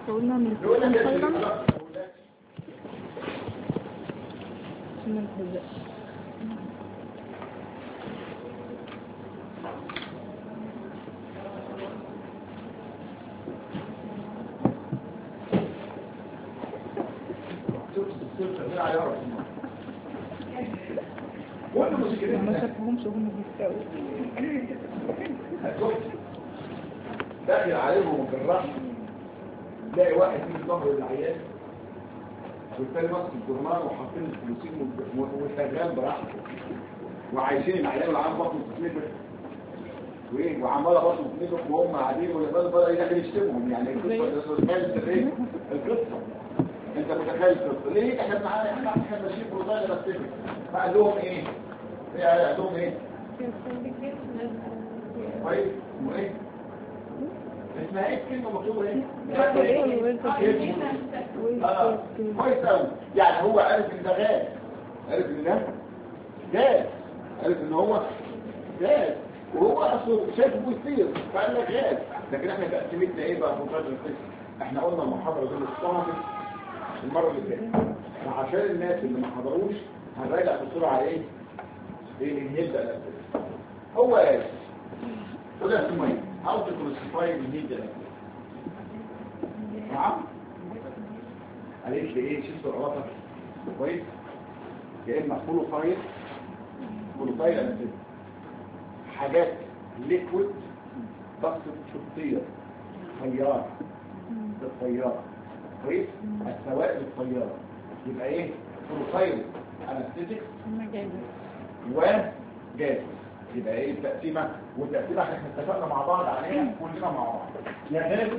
قلنا من ما شافهمش وهم بيستووا داخل عليهم بالراحه تلاقي واحد في ظهر العيان والتاني ماسك الجرمان وحاطين الفلوسين وشغال براحته وعايشين العيان والعيان بطنه تتنفخ وايه وعماله بطنه تتنفخ وهم قاعدين واللي بدا يدخل يشتمهم يعني القصه انت متخيل القصه ليه احنا معانا احنا ماشيين بروتين بس فقال لهم ايه قال لهم ايه كويس اسمه ايه اسمها ايه الكلمه مكتوبه ايه كويس قوي يعني هو عارف ان ده غاز عارف ان ده غاز عارف ان هو غاز وهو اصله شايفه بيطير فقال لك غاز لكن احنا تقسيمتنا ايه بقى في مقدار القسم احنا قلنا المحاضره دي الصامت المره اللي فاتت وعشان الناس اللي ما حضروش هنراجع بسرعه ايه نبدا الاسئله هو ايه وده اسمه ايه how to classify the media نعم قالت لي ايه شفت العلاقه كويس يا اما فولوفايل انا كده حاجات ليكويد بس بتطير طياره الطياره كويس السوائل الطياره يبقى ايه فولوفايل انستيتيك وجاز يبقى ايه التقسيمه والتقسيمه احنا اتفقنا مع بعض عليها كلنا مع بعض يا غاز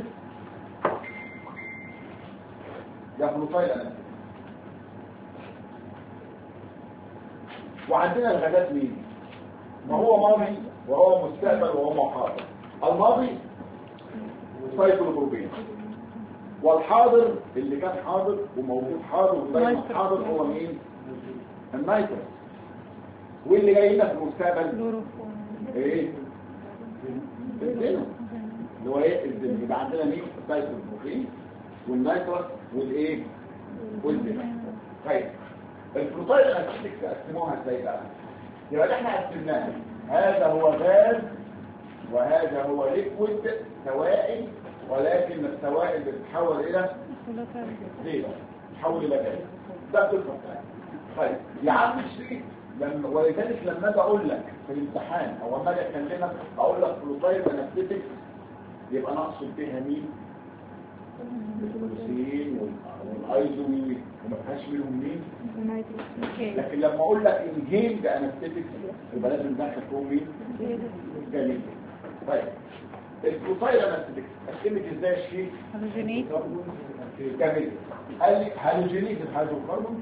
يا فلوفايل انستيتيك وعندنا الغازات مين ما هو ماضي وهو مستقبل وهو حاضر الماضي سايكلوبروبين والحاضر اللي كان حاضر وموجود حاضر ودايما حاضر هو مين النيتروس واللي جاي لنا في المستقبل ايه الزينو اللي هو ايه الزينو يبقى عندنا مين السايكلوبروبين والنيتروس والايه والزينو طيب الفلوتايل الاسيتيك تقسموها ازاي بقى يبقى احنا قسمناها هذا هو غاز وهذا هو ليكويد سوائل ولكن السوائل بتتحول الى زيت تتحول الى غاز ده القصه بتاعتنا طيب يا عم الشريك ولذلك لما اجي اقول لك في الامتحان او لما اجي اكلمك اقول لك فلوتايل انستيتيك يبقى انا اقصد بيها مين الفلوسين والايزومي وما فيهاش منهم مين لكن لما اقول لك انهيل ده انستيتيك يبقى لازم ندخل فيهم مين جميل طيب الفلوتايل انستيتيك قسمت ازاي الشيء هالوجينيت جميل قال لي هالوجينيت الهيدروكربون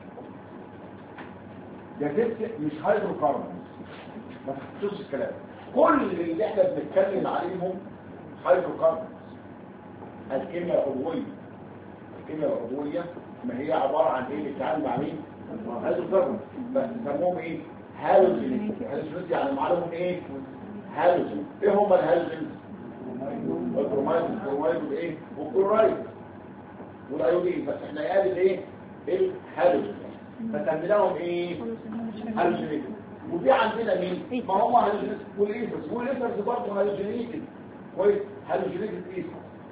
ده مش هيدروكربون ما تحطوش الكلام كل اللي احنا بنتكلم عليهم هيدروكربون الكيمياء العضويه ما هي عباره عن ايه بتتعامل مع مين هيدروكربون بس بيسموهم ايه هالوجينيت يعني معلومهم ايه هالوجين ايه هم الهالوجين البرومايد وايه والكلورايد والايودين بس احنا قال ايه الهالوجين فسميناهم ايه هالوجينيت ودي عندنا مين ما هم هالوجينيت والايثرز برضه هالوجينيت كويس هالوجينيت ايثر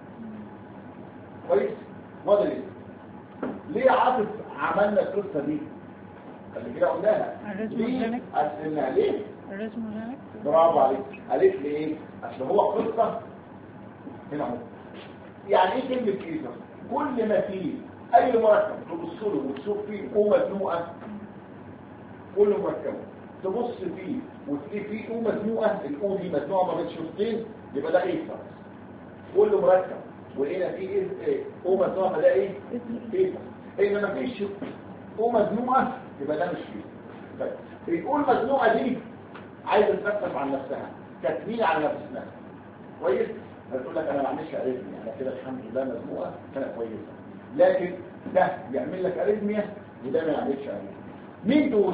كويس وضع ليه عاطف عملنا القصه دي اللي كده قلناها ليه قسمناها ليه الريزموجينيك برافو عليك قالت لي ايه اصل هو قصه هنا اهو يعني ايه كلمه كيسه كل ما فيه اي مركب تبص له وتشوف فيه مزنوقه كل مركب تبص فيه وتلاقي فيه مزنوقه الاو دي مزنوقه ما بين شرطين يبقى ده ايه كل مركب وهنا فيه ايه مزنوقه ده ايه ايه ما فيش مزنوقه يبقى ده مش فيه طيب بيقول مزنوقه دي عايزه تنفس عن نفسها كاتمين على نفسها كويس هتقول لك انا ما عنديش اريثميا انا كده الحمد لله مزنوقه كانت كويسه لكن ده يعمل لك اريثميا وده ما يعملش اريثميا مين دول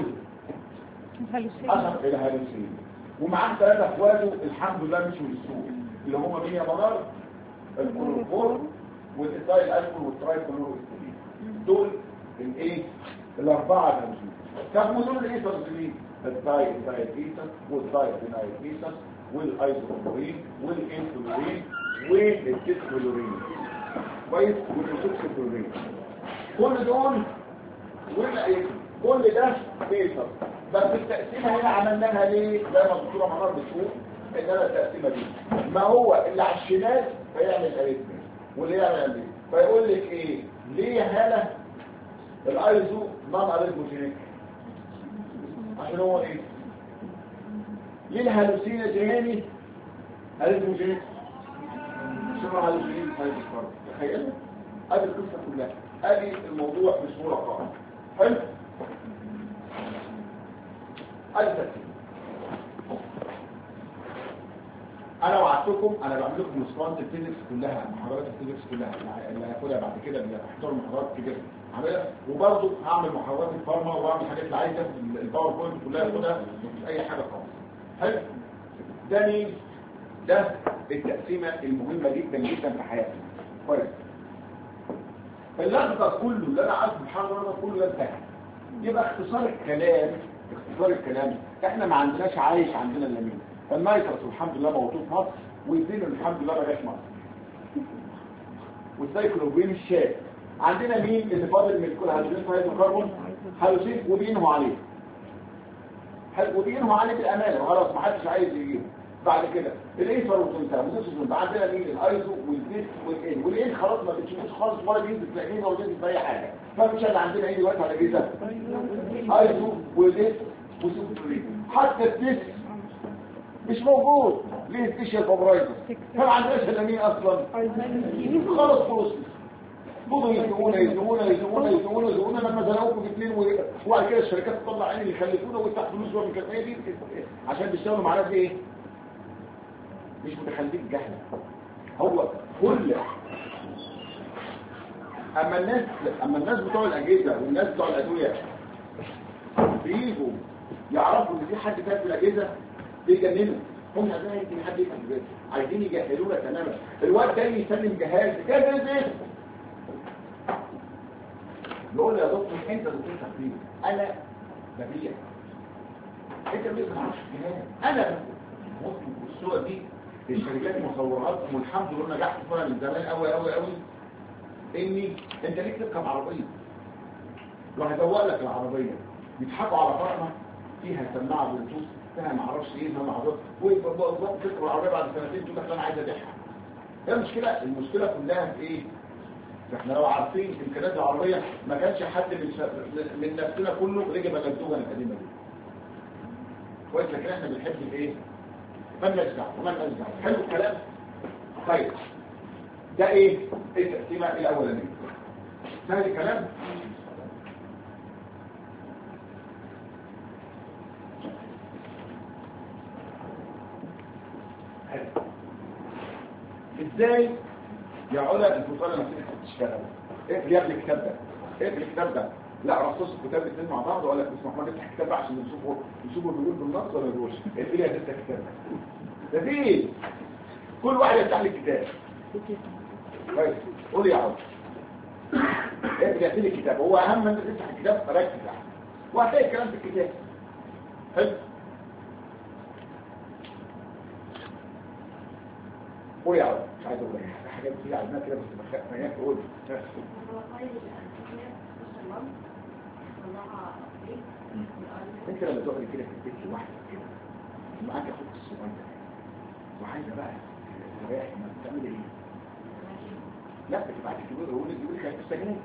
اثر الهالوسين ومعاه ثلاثه اخواته الحمد لله مشوا للسوق اللي هم مين يا منار الكلوروفور والايثايل الكحول والترايكلوروسترين. دول الايه الاربعه الهيدروجين. طب دول الايثروجين الداي ايثر والداي فينايل ايثر والايزوكلورين والانسولين والتيترولورين كويس والتوكسيكلورين. كل دول كل ده ايثر. بس التقسيمه هنا عملناها ليه؟ زي ما الدكتوره منار بتقول ان انا التقسيمه دي ما هو اللي على الشمال فيعمل اريثميا واللي يعمل ايه فيقول لك ايه ليه هاله الايزو نون اريثموجينيك عشان هو ايه ليه الهالوسينوجيني اريثموجينيك عشان هو هالوسينوجيني هايبوثيرميك. تخيل ادي القصه كلها ادي الموضوع بصوره قائمه. حلو الترتيب. انا وعدتكم انا بعمل لكم مسطرات الفيزيكس كلها محاضرات الفيزيكس كلها اللي هاخدها بعد كده اللي هحضر محاضرات كتير هعملها وبرضه هعمل محاضرات الفارما واعمل حاجات اللي عايزه الباوربوينت كلها هاخدها مفيش اي حاجه خالص. حلو ده مين ده التقسيمه المهمه جدا جدا في حياتنا. كويس اللخبطه كله اللي انا عارفه المحاضره كله ده انتهى. يبقى اختصار الكلام احنا ما عندناش عايش عندنا الا مين النايترس والحمد لله موجود في مصر والزين الحمد لله ما جاش مصر والسايكلوبين الشاب. عندنا مين اللي فاضل من كل هيدروجين هيدروكربون هالوسين وبينهم عليه وبينهم عليه بالامانه وخلاص ما حدش عايز يجيبه. بعد كده الايثر والتنسام عندنا مين الايزو والزيت والان خلاص ما بتشوفوش خالص ولا بينزل في عينينا ولا بينزل في اي حاجه. فمش اللي عندنا ايه دلوقتي على جيزه ايزو وزيت وسوبرين. حتى التس مش موجود ليه سبيشال فابرايزر فما عندناش الا مين اصلا خلاص فضلوا يزنقونا لما زنقوكم في اثنين وبعد كده الشركات تطلع عين اللي يخلفونا ويفتحوا فلوس من الكميه دي عشان بيشتغلوا معانا في ايه؟ مش متخلفين جهله. هو كل اما الناس بتوع الاجهزه والناس بتوع الادويه بييجوا يعرفوا ان في حد فات في الاجهزه بيجننوا هم عايزين حد يفهم عايزين يجهلونا تماما. الوقت ده يسلم جهاز كده يقول يا دكتور انت دكتور تقريبا انا ببيع انت ما تعرفش الجهاز انا ممكن بالصوره دي الشركات مصورات والحمد لله نجحت فيها من زمان قوي اني انت ليك تركب عربيه وهدوق لك العربيه بيضحكوا على فرقه فيها سماعه بلوتوث فيها ما اعرفش ايه فيها معرض وبالظبط تركب العربيه بعد سنتين تقول لك انا عايز ابيعها. هي المشكله كلها في ايه؟ احنا لو عارفين امكانيات العربيه ما كانش حد من نفسنا كله ركب الجدوجه القديمه دي. كويس لكن احنا بنحب الايه؟ من نزع حلو الكلام. طيب ده ايه التقسيمه الاولانيه سهل الكلام. ازاي يا علا الفصال النفسيه بتشتغل؟ اقفل يا ابني الكتاب ده لا رصص الكتاب الاثنين مع بعض ولا اسمه احمد افتح الكتاب عشان نشوفه بيقول بالنص ولا بيقولش. اقفل يا ست الكتاب ده فيه كل واحد يفتح لي الكتاب كويس. قول يا علا اقفل يا سيدي الكتاب. هو اهم من انك تفتح الكتاب ركز وهتلاقي الكلام في الكتاب. حلو قول يا علا مش عايز اقول لك حاجات كتير عندنا كده بس بخاف ما تقول انت لما تقعد كده في البيت لوحدك كده معاك اخوك الصغير وعايزه بقى تريح ما بتعمل ايه؟ لا بتبعت الكبير يقول لك خليك السجنين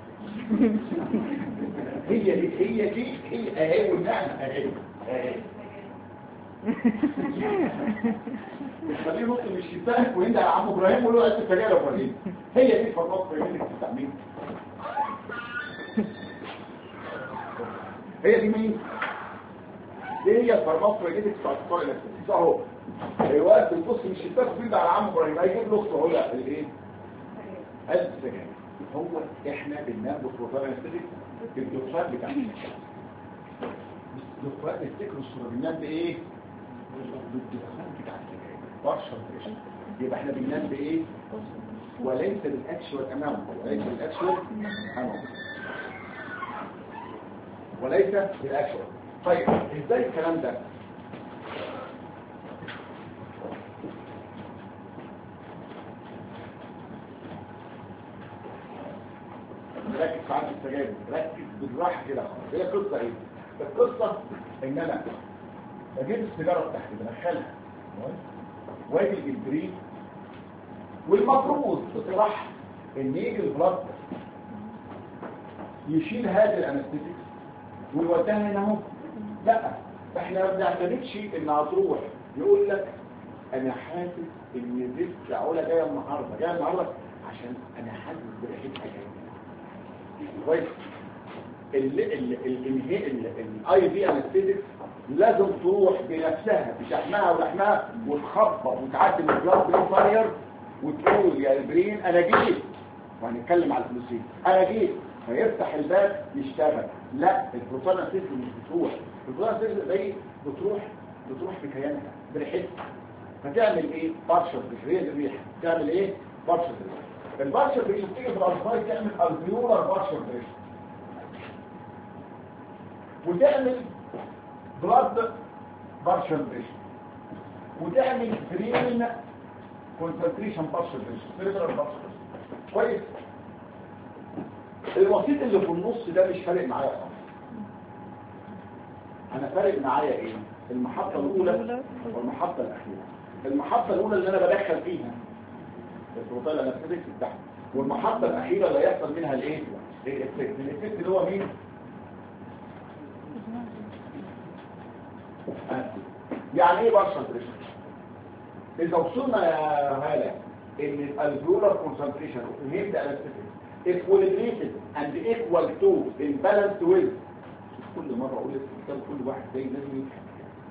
هي دي اهي والنعمه اهي خليه نط من الشباك ويندى على عم ابراهيم ويقول له انت السجاير يا ابراهيم. هي دي فرناط اللي بتستعمل هي دي مين؟ دي هي الفرناط اللي بتاعت الطائر الاساسي اهو. الوقت بتبص من الشباك ويندى على عم ابراهيم هيجيب له اخته هو الايه؟ السجاير. هو احنا بننام بالفرناط الاساسي الدكتور بتاعنا الدكتور بيفتكروا الصوره بننام بايه؟ بالدخان بتاع السجاير برشا. يبقى احنا بننام بايه؟ وليس بالاكشوال اماونت، وليس بالاكشوال اماونت، وليس بالاكشوال. طيب ازاي الكلام ده؟ ركز في عدد السجاير، ركز بالراحه كده خالص. هي قصه ايه؟ القصه ان انا بجيب السيجاره بتاعتي بدخلها واجي الجبريل، والمفروض بصراحه ان يجي البلد يشيل هذه الانستيتيك ويوديها هنا اهو. لا، احنا ما بنعتمدش انها تروح يقول لك انا حاسس ان دي علا جايه النهارده عشان انا حاسس بريحتها جايه كويس. الاي في انستيتيك لازم تروح بنفسها بشحمها ولحمها وتخبط وتعدي من البلاد برين بارير وتقول يا البرين انا جيت، وهنتكلم على الفلوسين، انا جيت، فيفتح الباب يشتغل. لا، البروتون انستيتيك مش بتروح، البروتون انستيتيك دي بتروح بكيانها بريحتها. فتعمل ايه؟ بارشل بريشر. الريحه تعمل ايه؟ بارشل بريشر. البارشل بريشر بتيجي في الالفايت تعمل الفيولار بارشل بريشر، وتعمل بلاد بارشل بريشر، وتعمل برين كونسنتريشن بارشل بريشر، سيريبرال بارشل بريشر. كويس. الوسيط اللي في النص ده مش فارق معايا خالص. انا فارق معايا ايه؟ المحطه الاولى والمحطه الاخيره. المحطه الاولى اللي انا بدخل فيها البروتين انستيتيك بتاعها، والمحطه الاخيره اللي هيحصل منها الايه؟ الافكت اللي هو مين؟ يعني ايه بارشل بريشر؟ اذا وصلنا يا هاله ان الالفيولار كونسنتريشن هيد انستيتيك equilibrated and equal to imbalanced with، كل مره اقول الكتاب كل واحد زي لازم يفهم.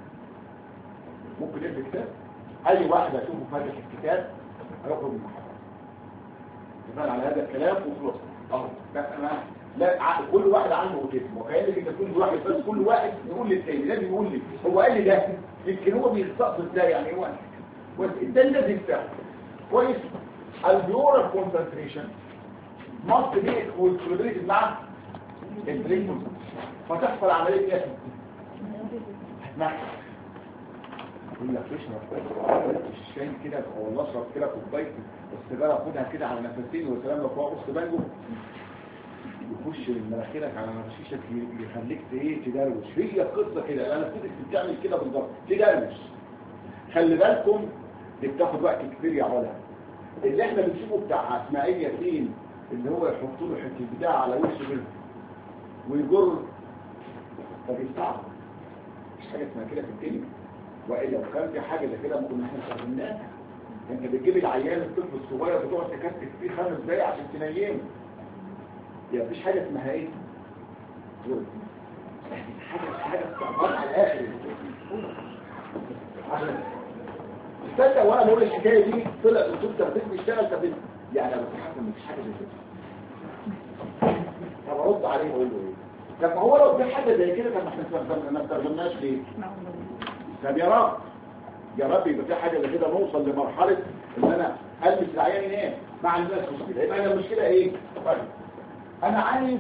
ممكن يقرا كتاب اي واحد اشوفه فاتح الكتاب هيخرج من المحاضره. اتفقنا على هذا الكلام وخلاص. لا، كل واحد عنده اوتيزم، وكانك انت تقول لواحد بس، كل واحد يقول للتاني لازم يقول لي هو قال لي ده، يمكن هو بيستقصد ده، يعني هو ده لازم يفهم كويس. البيورال كونسنتريشن must be equilibrated مع البرين كونسنتريشن، فتحصل عمليه ايه؟ هتنحى يقول لك اشرب الشاي كده ولا اشرب كده كوبايه السيجاره، خدها كده على نفسين وسلام لو فوق قص بانجو يخش من مناخيرك على نفسيشك يخليك تدروش. هي القصه كده، انا كنت بتعمل كده بالظبط تدروش. خلي بالكم دي بتاخد وقت كبير يا علا. اللي احنا بنشوفه بتاع اسماعيل ياسين اللي هو يحط له حته بتاع على وشه كده ويجر، فبيستعب. مش حاجه اسمها كده في الدنيا، والا لو كان في حاجه زي كده ممكن احنا استخدمناها. انت بتجيب العيان الطفل الصغير بتقعد تكتف فيه 5 دقايق عشان تنيمه. يعني مفيش حاجه اسمها ايه؟ حاجه استعباط على الاخر. عشان تصدق وانا بقول الحكايه دي طلع الدكتور تخدير بيشتغل تخدير، يعني انا بتحكم مفيش حاجه زي كده. طب ارد عليه واقول له ايه؟ طب ما هو لو في حاجه زي كده طب احنا ما استخدمناش ليه؟ طب يا رب يبقى في حاجه زي كده نوصل لمرحله ان انا البس العيان ينام مع الناس مشكله. يبقى انا المشكله ايه؟ طيب انا عايز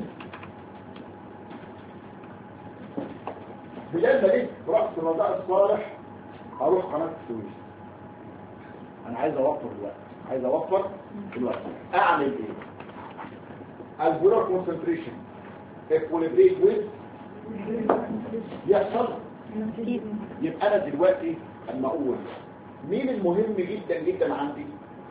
بجد ليه رحت الرضاء الصالح اروح قناه السويس. انا عايز اوفر الوقت. اعمل ايه؟ البيورال كونسنتريشن اكوليبريت ويز يحصل. يبقى انا دلوقتي اما اقول مين المهم جدا جدا عندي؟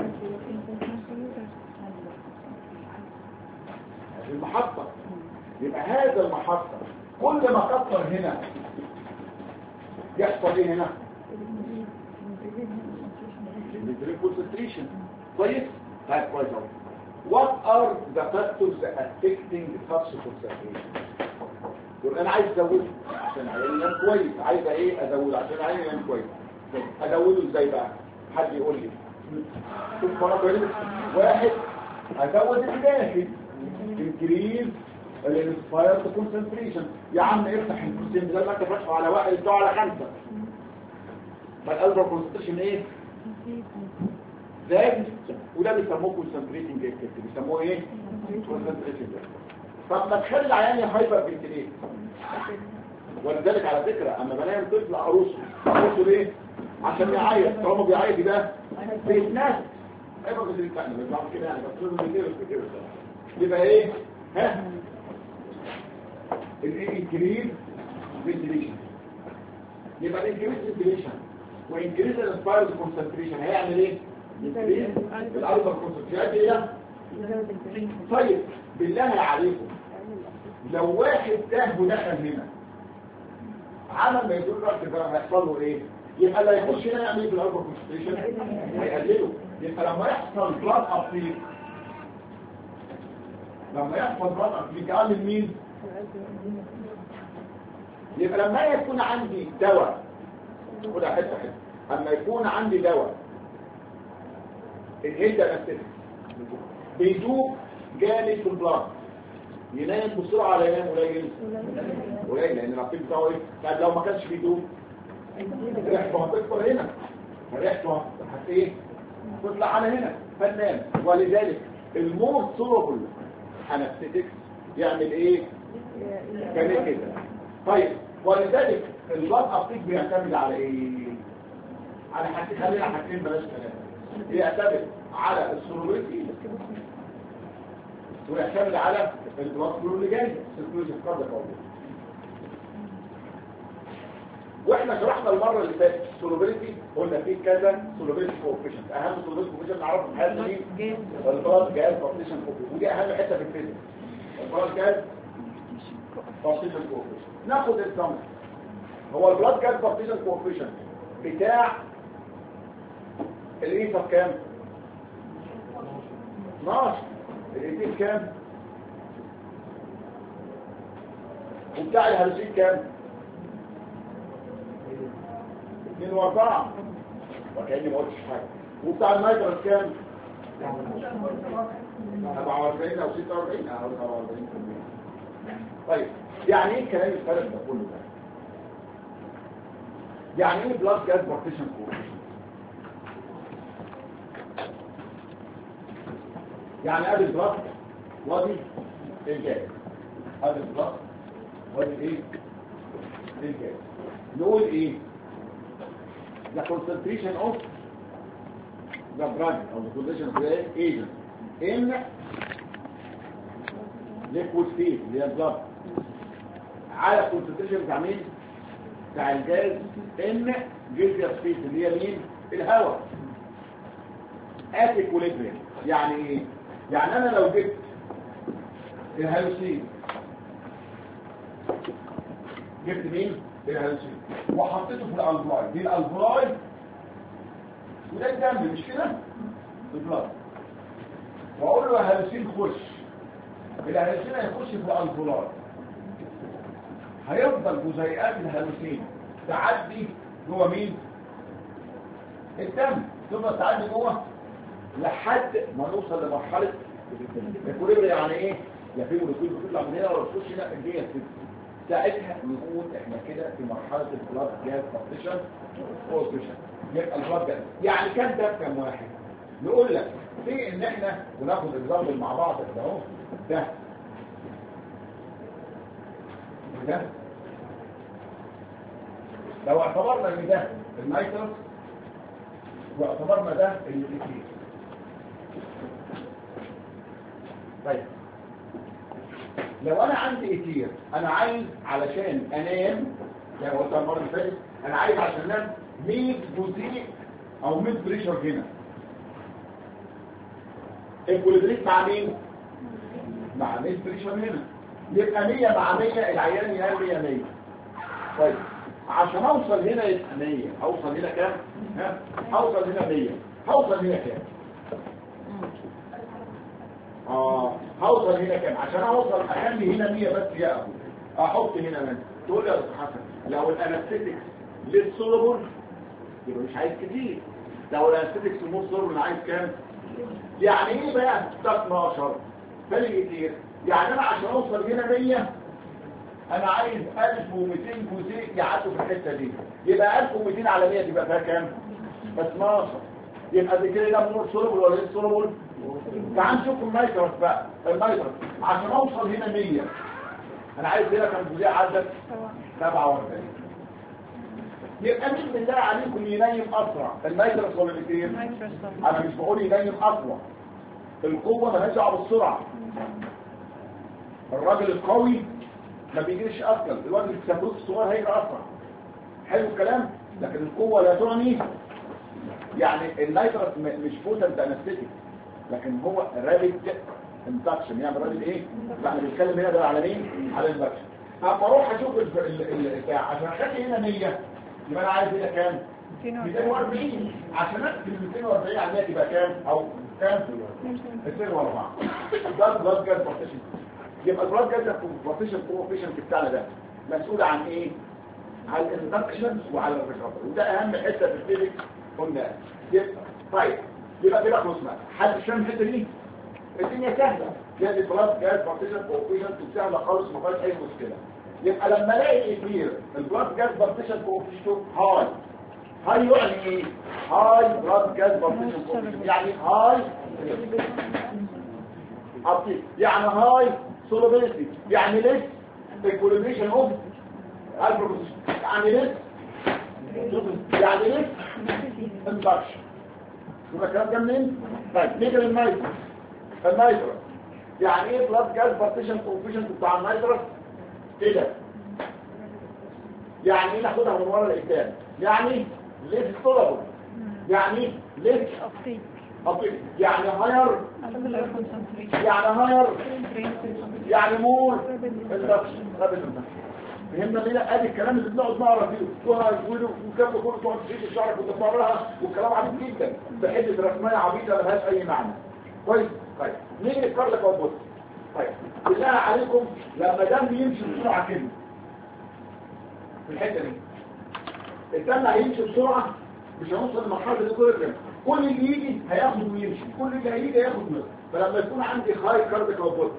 المحطة. يبقى هذا المحطة كل ما كتر هنا يحصل ايه هنا؟ concentration. كويس؟ طيب كويس اهو. What are the factors affecting such concentration؟ يقول انا عايز ازوده عشان عيني كويس، عايز ايه ازوده عشان عيني كويس. ازوده ازاي بقى؟ حد يقول لي. شوف فرض واحد ازود الداخل increase الانسبايرد كونسنتريشن. يا عم افتح الكونسنتريشن بدل ما انت فاتحه على 1 افتحه على 5. فالالفا كونسنتريشن ايه؟ زاد، وده بيسموه كونسنتريتنج اكتيفيتي. بيسموه ايه؟ كونسنتريتنج. طب ما تخلي العيان هايبر فنتليت. ولذلك على فكره اما بنام طفل اقرصه ليه؟ عشان يعيط. طالما بيعيط يبقى بيتنفس. هايبر فنتليت بقى مش بعمل كده يعني، بس لازم كده يبقى ايه؟ ها؟ الانكريز فنتليشن. يبقى الانكريز فنتليشن وانكريز الانسبايرد كونسنتريشن هيعمل ايه؟ انكريز الالفا كونسنتريشن ايه؟ طيب بالله عليكم لو واحد تاه ودخل هنا عمل ما يدور رأس بقى هيحصل له ايه؟ يبقى اللي هيخش هنا يعمل ايه بالالفا كونسنتريشن؟ هيقلله. يبقى لما يحصل بلاد ابليك، يقلل مين؟ يبقى لما يكون عندي دواء، خد حته اما يكون عندي دواء الهيدا انستيك بيدوب جامد في البلاد، ينام بسرعه ولا ينام قليل لان الرصيد بتاعه ايه؟ طب لو ما كانش بيدوب ريحته هتكبر هنا، ريحته ايه؟ تطلع على هنا فنان. ولذلك المور سولوبل انستيك يعمل ايه؟ كان كده. طيب ولذلك البلاد ابتيك بيعتمد على ايه؟ على حاجتين، خلينا حاجتين بلاش ثلاثه. بيعتمد على السولوبيليتي ويعتمد على البلاد فلو اللي جاي السيركيوليشن قبل الكورونا. واحنا شرحنا المره اللي فاتت السولوبيليتي، قلنا فيه كذا سولوبيليتي كوفيشنت. اهم سولوبيليتي كوفيشنت نعرفه في حياتنا مين؟ البلاد جاز بارتيشن كوفيشنت، ودي اهم حته في الفيزياء. البلاد جاز بارتيشن كوفيشنت. ناخد الزمن. هو البلاد جاز بارتيشن كوفيشنت بتاع الايثر كام؟ 12. الايثيل كام؟ وبتاع الهالوسين كام؟ 2 و4. وكأني ما قلتش حاجه. وبتاع النيتروس كام؟ 47 او 46 او 47%. طيب يعني ايه الكلام الفارغ ده كله ده؟ يعني ايه بلاد جاز بارتيشن كوفيشنت؟ يعني ادي البلاد وادي الجاز، ادي البلاد وادي ايه؟ الجاز. نقول ايه؟ the concentration of the drug or the concentration of the agent in liquid state اللي هي البلاد على concentration بتاع مين؟ بتاع الجاز ان جيزيا سبيس اللي هي مين؟ الهواء. at equilibrium. يعني ايه؟ يعني انا لو جبت الهالوسين، جبت مين؟ الهالوسين وحطيته في الالفلاي، دي الالفلاي وده الدم مش كده؟ البلاد. واقول له يا هالوسين خش، الهالوسين هيخش في الالفلاي، هيفضل جزيئات الهالوسين تعدي جوه مين؟ الدم، تفضل تعدي جوه لحد ما نوصل لمرحله الكوليبري. يعني ايه؟ يا في مولكيول بتطلع من هنا ولا تخش هنا الدنيا كده. ساعتها نقول احنا كده في مرحله البلاد جاز بارتيشن كوفيشنت. يبقى البلاد جاز يعني كام ده كام واحد؟ نقول لك في ان احنا وناخد اكزامبل مع بعض كده اهو. ده لو اعتبرنا ان ده النيتروس واعتبرنا ده الايثيل. طيب لو انا عندي ايثيل انا عايز علشان انام، يعني قلت المره اللي فاتت انا عايز عشان انام 100 جزيء او 100 بريشر هنا. الكوليبريت مع مين؟ مع 100 بريشر هنا. يبقى 100 مع 100 العيان ينام 100 100. طيب عشان اوصل هنا يبقى 100، اوصل هنا كام؟ ها؟ اوصل هنا 100، هوصل هنا كام؟ هوصل هنا كام؟ عشان اوصل اخلي هنا 100 بس يا ابو احط هنا من. تقول لي يا استاذ حسن لو الانستيكس للسولوبل يبقى مش عايز كتير، لو الانستيكس مو سولوبل عايز كام؟ يعني ايه بقى 12 فرق كتير؟ يعني انا عشان اوصل هنا 100 انا عايز 1200 جزيء يعدوا في الحته دي، يبقى 1200 على 100 تبقى فيها كام؟ 12. يبقى دي كده ده مور سولوبل ولا ايه سولوبل؟ تعال نشوف النيترس بقى. النيترس عشان اوصل هنا 100 انا عايز هنا كام جزيء عدد 47. يبقى مين بالله عليكم ينيم اسرع النيترس ولا الاثنين؟ انا مش بقول ينيم اسرع، القوه مالهاش دعوه بالسرعه. الراجل القوي ما بيجريش اسرع، الراجل الكبروت الصغير هيجري اسرع. حلو الكلام، لكن القوه لا تعني يعني النيترس مش بوتنت انستيك، لكن هو رابيد اندكشن. يعني رابيد ايه؟ احنا بنتكلم هنا ده على مين؟ على الاندكشن. اما اروح اشوف البتاع عشان اخلي هنا 100 يبقى انا عايز هنا كام؟ 240. عشان اكتب 240 على 100 تبقى كام؟ او كام؟ 204. ده البلاد جاز بارتيشن. يبقى البلاد جاز بارتيشن كوفيشنت بتاعنا ده مسؤول عن ايه؟ على الاندكشن وعلى الريكفري، وده اهم حته في الفيزيك قلنا. طيب يبقى كده خلصنا. حد فاهم الحته دي؟ الدنيا سهله، يعني البلاد جاز بارتيشن كوفيشنت سهله خالص ما فيهاش اي مشكله. يبقى لما الاقي كتير البلاد جاز بارتيشن كوفيشنت هاي يعني ايه؟ هاي بلاد جاز بارتيشن كوفيشنت يعني هاي ابتي، يعني هاي سولوبيليتي، يعني ليس ايكوليبريشن اوف البروبوزيشن، يعني ليس يعني ليس اندكشن. يبقى الكلام ده منين؟ طيب نيجي للنيترس. النيترس يعني ايه بلاد جاز بارتيشن كوفيشنت بتاع النيترس؟ كده يعني ايه؟ ناخدها من ورا لقدام. يعني ليس سولوبل، يعني ليس ابتي، يعني هاير، يعني هاير، يعني مور اندكشن. فهمنا ليه؟ ادي الكلام اللي بنقعد نقرا فيه وكم كله تقعد تشيل شعرك وانت بتقراها، والكلام عبيط جدا بحته رسميه عبيطه ملهاش اي معنى. كويس. طيب نيجي نتكلم لك اهو. طيب بالله عليكم لما دم يمشي بسرعه كده في الحته دي، الدم هيمشي بسرعه مش هنوصل لمرحله الاكوليبريم. كل اللي يجي هياخد ويمشي، كل اللي هيجي هياخد منه. فلما يكون عندي هاي كاردياك اوتبوت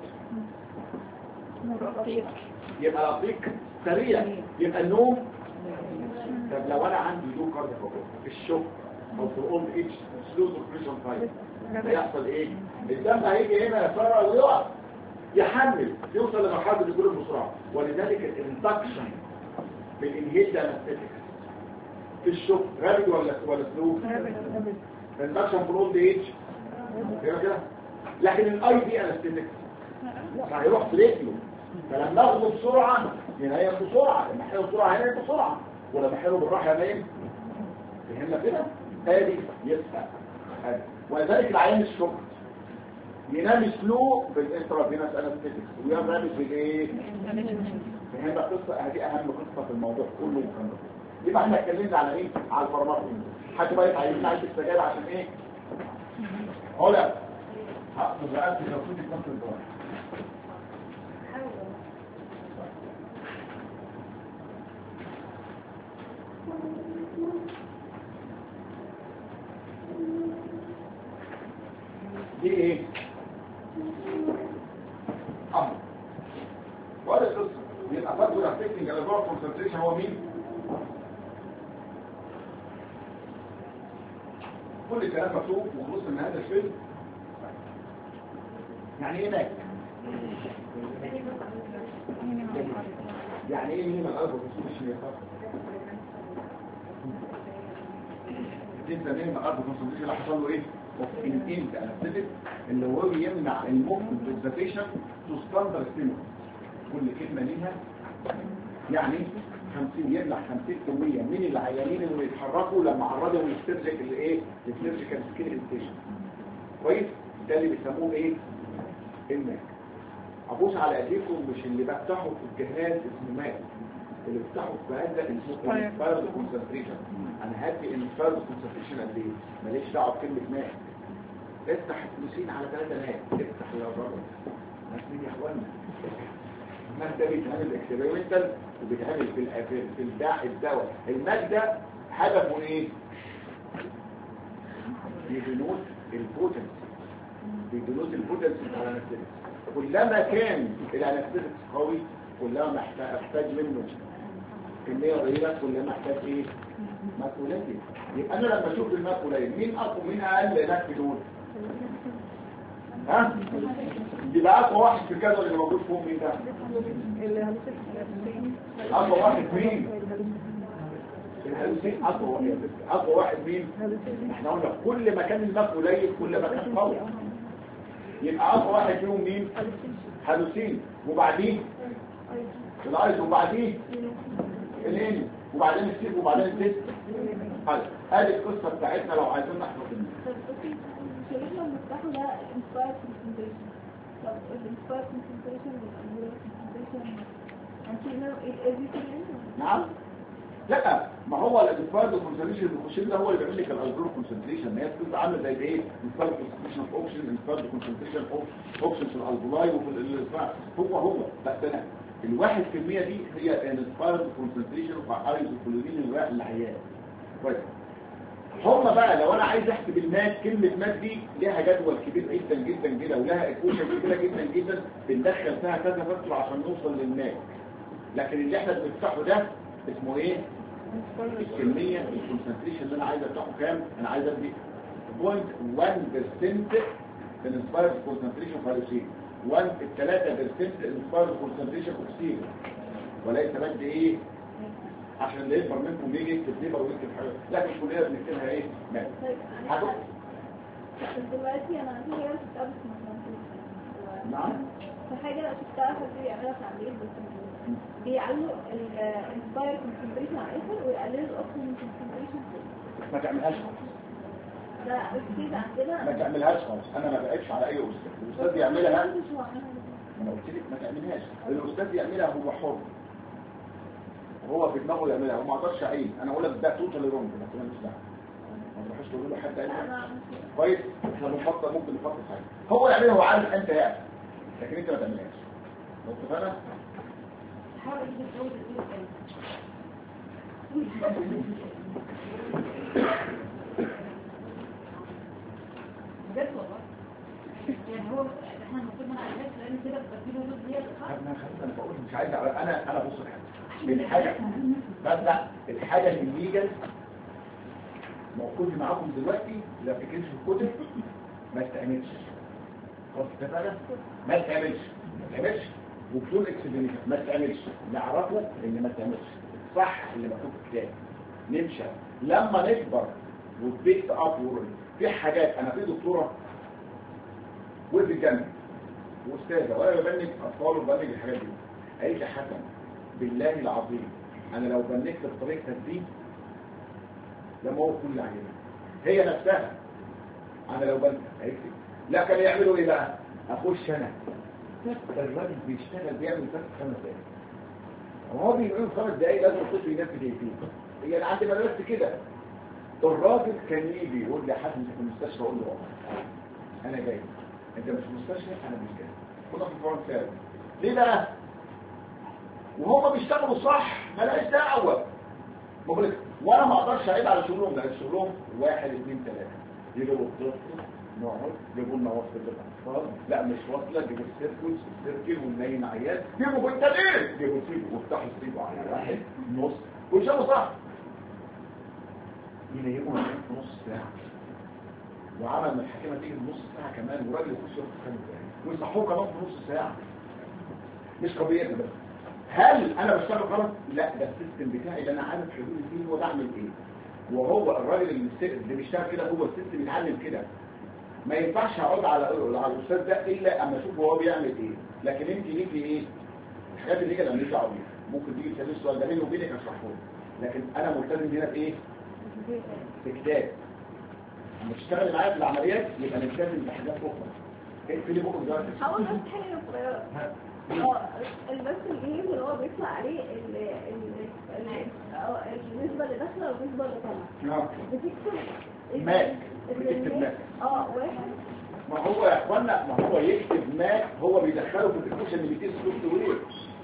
يبقى الاطيق سريع، يبقى النوم. طب لو انا عندي لو كاردياك اوتبوت في الشوك او في اولد ايج سلو سيركيوليشن تايم هيحصل ايه؟ الدم هيجي هنا يسرع ويقف يحمل يوصل لمرحله الاكوليبريم بسرعه. ولذلك الاندكشن بالانهيل ده انستيكس في الشوك رابد ولا سلو؟ الاندكشن في الاولد ايج كده. لكن الاي دي انستيكس هيروح في رجله، فلما اخده بسرعه ينام بسرعه، لما احله بسرعه هينام بسرعه، ولما احله بالراحه ينام. فهمنا كده؟ ادي يبقى ولذلك العيان الشوك ينام سلو بالانترافينوس انستيكس وينام رابد بالايه؟ فهمنا قصه دي اهم قصه في الموضوع كله. يبقى احنا اتكلمنا على ايه؟ على الفارماكولوجي. حد بقى عايزين نعيش السجاير عشان ايه؟ هلا هقصد بقى في توقيت الكونت الدور. دي ايه؟ امر. وهذا القصه يبقى فاكتور افكتنج الجوع كونسنتريشن هو مين؟ كل الكلام مكتوب وخلص من هذا الفيلم. يعني ايه ماك؟ يعني ايه مين الارض وخصوص الشيخات؟ انت مين الارض وخصوص اللي حصل له ايه؟ انت انستيك اللي هو يمنع الموفمنت بريزنتيشن تو ستاندرد ستيمولس. كل كلمه ليها يعني 50 يمنع 50% من العيانين اللي بيتحركوا لما عرضوا للسيرجيك الايه؟ السيرجيكال سكين انستيشن. كويس؟ ده اللي بيسموه ايه؟ الماك. ابص على ايديكم مش اللي بفتحه في الجهاز اسمه ماك، اللي بفتحه في هذا اسمه انسبايرد كونسنتريشن. انا هدي انسبايرد كونسنتريشن قد ايه؟ ماليش دعوه بكلمه ماك. افتح الفلوسين على 3 ماك، افتح يا بره ناس يا اخوانا. الماك ده بيتعمل اكسبيرمنتال وبيتعمل في الدواء. الماك ده هدفه ايه؟ بيدنوت البوتنسي، بيدنوت البوتنسي على الانستيكس. كلما كان الانستيكس قوي كلما احتاج منه كميه قليله كل ما احتاج ايه؟ ماك قليل. يبقى انا لما اشوف الماك قليل مين اقوى مين اقل ماك في دول؟ ها؟ يبقى اقوى واحد في الجدول اللي موجود فوق مين ده؟ اقوى واحد مين؟ الهلوسين. اقوى واحد مين؟ احنا قلنا كل ما كان الماء قليل كل ما كان قوي. يبقى اقوى واحد فيهم مين؟ هلوسين. وبعديه الايس، وبعديه الهين، وبعدين السيف، وبعدين الزيت. ادي القصه بتاعتنا لو عايزين نحفظ طب شريحنا المفتاح ده inspired concentration. طب inspired concentration والangular concentration هنشيلنا everything. نعم. لا ما هو الانسبايرد كونسنتريشن اللي بيخش ده هو اللي بيعمل لك الالجور كونسنتريشن. هي بتبقى عامله زي ايه؟ انسبايرد كونسنتريشن اوف اوكسجين، انسبايرد كونسنتريشن اوف اوكسجين في الالفولاي وفي الاسماء. هو بس انا الواحد في المية دي هي الانسبايرد كونسنتريشن اوف ايزوكلورين الواحد العيان. كويس. هم بقى لو انا عايز احسب المات، كلمه مات دي ليها جدول كبير جدا جدا جدا ولها ايكويشن كبيره جدا جدا بندخل فيها كذا فاكتور عشان نوصل للمات. لكن اللي احنا بنفتحه ده اسمه ايه؟ الكمية الكونسنتريشن اللي انا عايز افتحه كام؟ انا عايز ادي 0.1% انسبايرد كونسنتريشن فالوسين 3% انسبايرد كونسنتريشن اوكسيجين، وليس بدي ايه؟ عشان اللي يكبر منكم يجي يكتب ليبر ويكتب حاجه، لكن كلنا بنكتبها ايه؟ مات. طيب دلوقتي انا عندي حاجه شفتها بس ما نعم. في حاجه شفتها حد بيعملها في عمليه بس بيعلوا الانسباير كونسنتريشن على الاخر ويقللوا الاوكسجين كونسنتريشن. ما تعملهاش خالص. ده كده عندنا ما تعملهاش خالص. انا ما بقتش على اي استاذ. الاستاذ يعملها. انا قلت لك ما تعملهاش. الاستاذ يعملها هو حر. هو في دماغه يعملها وما اقدرش اعين. انا اقول لك ده توتال رونج لكن انا مش دعوه. ما تروحش تقول له حد قال كويس. احنا بنفكر ممكن نفكر حاجه. هو يعملها هو عارف انت يعني. لكن انت ما تعملهاش. اتفقنا؟ حاول تزود الايه بجد والله. يعني هو احنا المفروض ما نعرفش لان كده بتبقى له ديت صح؟ انا بقول مش عايز انا بص لحاجه الحاجه بس الحاجه الليجل موجود معاكم دلوقتي لا فكرش في الكتب ما تعملش. خلاص اتفقنا؟ ما تعملش وبدون اكسبلينيشن ما تعملش. نعرفه ان ما تعملش صح اللي مكتوب في الكتاب. نمشي لما نكبر وبيكت اب في حاجات. انا في دكتوره وفي الجنة واستاذه وانا ببنك اطفال وببنك الحاجات دي. قالت لي حسن بالله العظيم انا لو بنكت بطريقتك دي لما هو كل عينه هي نفسها انا لو بنكت. قالت لي لا كانوا يعملوا ايه بقى؟ اخش انا الراجل بيشتغل بيعمل بس 5 دقايق وهو بيعمل 5 دقايق لازم الطفل ينام في دقيقتين. هي انا عندي مدرسه كده. الراجل كان يجي يقول لي حسن انت في المستشفى. اقول له والله انا جاي. انت مش في المستشفى انا مش جاي. كنا في فرنسا. ليه بقى؟ وهم بيشتغلوا صح مالهاش دعوه. بقول لك وانا ما اقدرش اعيب على شغلهم. ده شغلهم 1 2 3 يجيبوا الطفل نقعد يجيبوا لنا وصل للاطفال. لا مش وصله يجيبوا السيركل والنايم عيال يجيبوا بنتين يجيبوا سيبوا وافتحوا سيبوا على واحد نص ويشتغلوا صح. ينيموا في نص ساعه وعمل من الحكيمه تيجي نص ساعه كمان وراجل يخش ياخد 5 دقايق ويصحوه كمان في نص ساعه. مش قضيه بس. هل انا بشتغل غلط؟ لا ده السيستم بتاعي اللي انا عارف حدودي فيه هو بعمل ايه. وهو الراجل اللي بيشتغل كده هو السيستم يتعلم كده. ما ينفعش اقعد على الاستاذ ده الا اما اشوف هو بيعمل ايه. لكن انت ليكي ايه الحاجات اللي كده ماليش دعوه بيها. ممكن تيجي تسالي السؤال ده بيني وبينك اشرحه لك. لكن انا ملتزم هنا بايه؟ بكتاب. لما تشتغلي معايا في العمليات يبقى نلتزم بحاجات اخرى. اقفلي بقى دلوقتي. حاول بس حاجه صغيره. البث الجهاز اللي هو بيطلع عليه النسبه اللي داخله والنسبه اللي طالعه. بتكتب ماك. بتكتب ماك. واحد. ما هو يا اخوانا ما هو يكتب ماك هو بيدخله في الايكويشن اللي بيتقيس سوفت وير.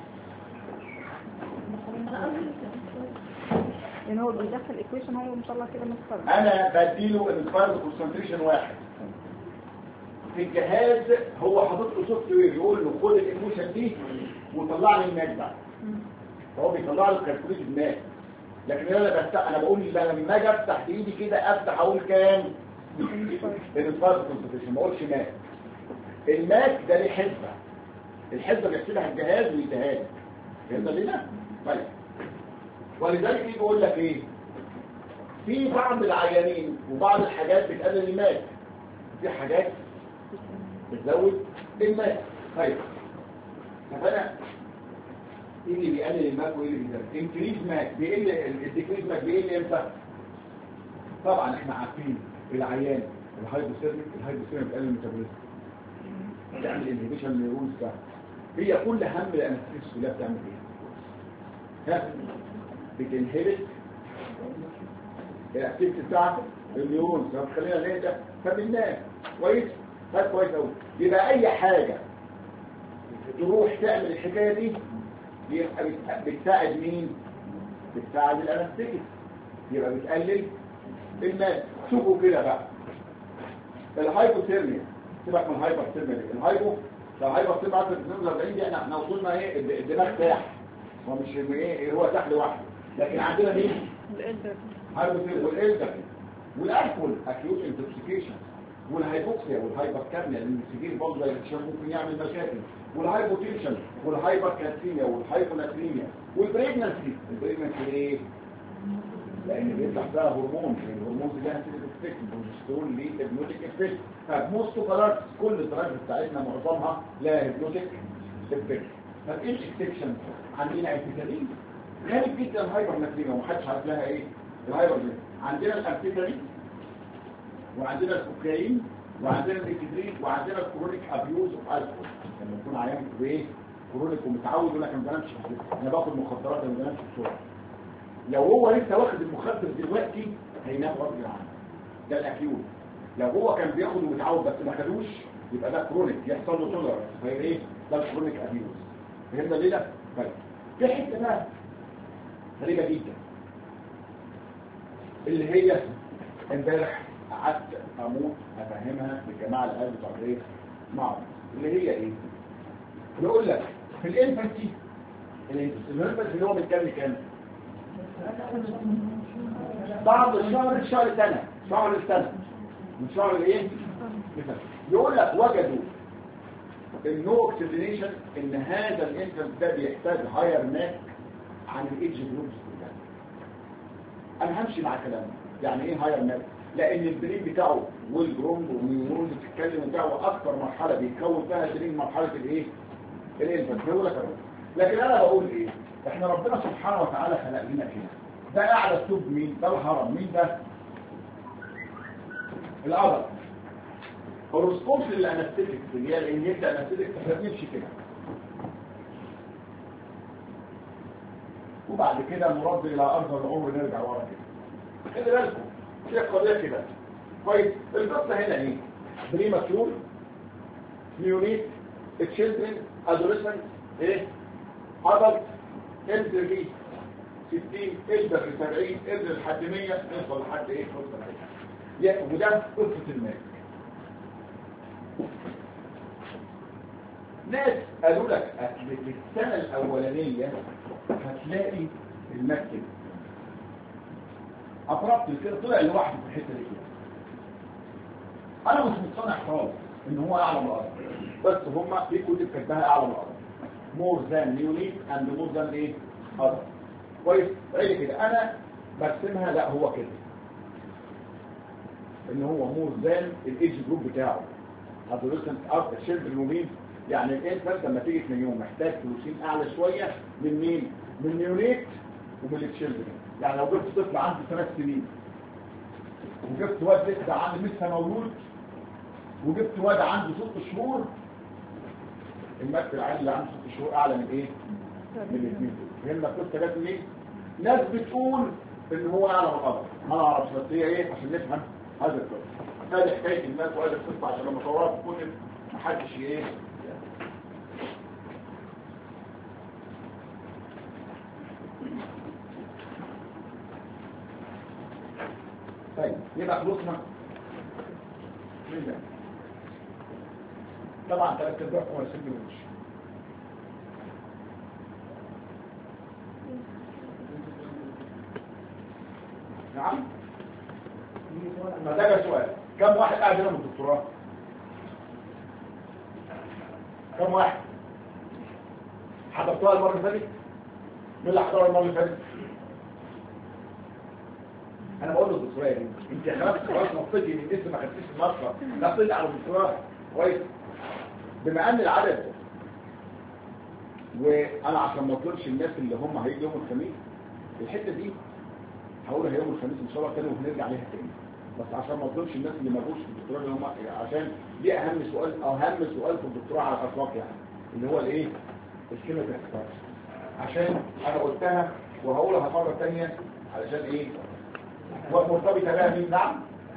يعني هو بيدخل ايكويشن هو ان شاء الله كده مستقبل. انا بديله الانسبايرد كونسنتريشن 1 في الجهاز. هو حاطط له سوفت وير يقول له خد الايكويشن دي وطلع لي الماك بقى. فهو بيطلع لي الكالكوليتد ماك. لكن انا بقول لما اجي افتح بايدي كده افتح اقول كام الانسبايرد كونسنتريشن، ما اقولش ماك. الماك ده ليه حسبه، الحسبه بيحسبها الجهاز ويديها لك. فهمت ليه؟ طيب ولذلك يجي يقول لك ايه، في بعض العيانين وبعض الحاجات بتقلل الماك، في حاجات بتزود الماك. طيب فانا ايه اللي بيقلل الماك وايه اللي بيزود؟ انكريز ماك بيقل، الديكريز ماك بيقل امتى؟ طبعا احنا عارفين العيان الهايبوثيرميك بيقلل الميتابوليزم، بتعمل انهبيشن للنيورونز ده. هي كل هم الانستيكس كلها بتعمل ايه؟ ها بتنهبت الاكتيفيتي بتاعت النيورونز، فخلينا نهدى فبالناس كويس. طيب كويس قوي. يبقى اي حاجه تروح تعمل الحكايه دي يبقى بتساعد مين؟ بتساعد الانستيكس، يبقى بتقلل الماء. شوفوا كده بقى الهايبوثيرميا، سيبك من الهايبوثيرميا دي. لو هايبوثيرميا 42 دي احنا وصلنا ايه الدماغ تاح، هو مش ايه هو تاح لوحده. لكن عندنا مين؟ الهايبوثيرميا والالدر والالكول اكيوت انتوكسيكيشن والهايبوكسيا والهايبركارميا، لان السجير برضه الاكتشاف ممكن يعمل مشاكل، والهايبوتنشن والهايبركالسيميا والهايبوناتريميا والبريجنسي. البريجنسي ايه؟ لان بيطلع فيها هرمون، الهرمون ده هتبقى افكت البروجسترون ليه هيبنوتيك افكت. فموست دراجز كل الدراجز بتاعتنا معظمها لا هيبنوتيك افكت. طب ايه الاكسبشن؟ عندنا امفيتامين غالب جدا الهايبرناتريميا ومحدش عارف لها ايه الهايبر. عندنا الامفيتامين وعندنا الكوكايين وعندنا الإكترين وعندنا الكرونيك ابيوز اوف الكحول. لما يكون عيان بايه كرونيك ومتعود يقول لك انا ما بنامش، انا باخد مخدرات ما بنامش بسرعه. لو هو لسه واخد المخدر دلوقتي هينام غصب عنه، ده الاكيوت. لو هو كان بياخد ومتعود بس ما خدوش يبقى ده كرونيك، يحصل له تولرنس، فيبقى ايه ده الكرونيك ابيوز. فهمنا ليه ده؟ طيب في حته بقى غريبه جدا اللي هي امبارح قعدت اموت افهمها للجماعه العيال بتوع ايه معهم، اللي هي ايه؟ يقول لك في الانفانتي اللي هو من كام لكام؟ بعد الشهر سنه، شهر السنه من شهر الايه؟ يقول لك وجدوا النو اوكسيديشن ان هذا الانفانت ده بيحتاج هاير ماك عن الايدج جروبس كلها. انا همشي مع كلامي. يعني ايه هاير ماك؟ لان البرين بتاعه والجروند والنيورونز بتتكلم بتاعه اكثر مرحله بيتكون فيها البرين مرحله الايه؟ الانفانت. بيقول لك لكن انا بقول ايه؟ احنا ربنا سبحانه وتعالى خلق لنا كده. ده اعلى التوب مين؟ ده الهرم. مين ده؟ العضل. الريسبونس للانستيتيك اللي هي الانهيت انستيتيك احنا بنمشي كده، وبعد كده نرد الى ارض العمر نرجع ورا كده. خلي بالكم في قضيه كده كويس. القصه هنا ايه؟ بريماتور، نيونيت، تشيلدرن، ادوليسنت، ايه؟ ادلت، الدرلي 60، الدر 70، الدر لحد 100، نوصل لحد ايه؟ وده قصه الماء. ناس قالوا لك في السنه الاولانيه هتلاقي المكتب اقربت كده طلع لوحده في الحته دي كده. انا مش مقتنع خالص ان هو اعلى من الارض، بس هما في كتب كاتباها اعلى من الارض. مور ذان نيونيت اند مور ذان ايه؟ ارض. كويس؟ عيل كده انا برسمها لا هو كده ان هو مور ذان الايدج جروب بتاعه. ادوليسنت اب شيلدرن ومين؟ يعني الانفانت لما تيجي في يوم محتاج فلوسين اعلى شويه من مين؟ من نيونيت ومن التشيلدرن. يعني لو جبت طفل عنده 3 سنين وجبت واد لسه عنده لسه مولود وجبت واد عنده 6 شهور، المكتب العالي اللي عنده 6 شهور اعلى من ايه؟ من الاثنين دول. فهمنا القصه جت منين؟ ناس بتقول ان هو اعلى من الارض، ما اعرفش بس هي ايه عشان نفهم هذا القصه. هذه حكايه الناس وهذه القصه عشان لما صورها تكون محدش ايه. طيب يبقى خلصنا من ده. طبعا 3 ارباعكم هيسيبوا الوش. نعم. فده سؤال، كم واحد قاعد هنا من الدكتوراه؟ كم واحد؟ حضرتوها المرة اللي فاتت؟ مين اللي حضرها المرة اللي فاتت؟ انا بقول له الدكتوراه دي انت خلاص نطيتي من لسه ما خدتيش المصرف، نطيت على الدكتوراه كويس. بما ان العدد، وانا عشان ما اطلبش الناس اللي هم هيجوا يوم الخميس الحته دي هقولها يوم الخميس ان شاء الله تاني وهنرجع عليها تاني، بس عشان ما اطلبش الناس اللي ما جوش في الدكتوراه اللي هم، عشان دي اهم سؤال في الدكتوراه على الاطلاق يعني، اللي هو الايه؟ الكلمه الاختيار. عشان انا قلتها وهقولها مره ثانيه علشان ايه؟ ومرتبطه بقى مين؟ نعم.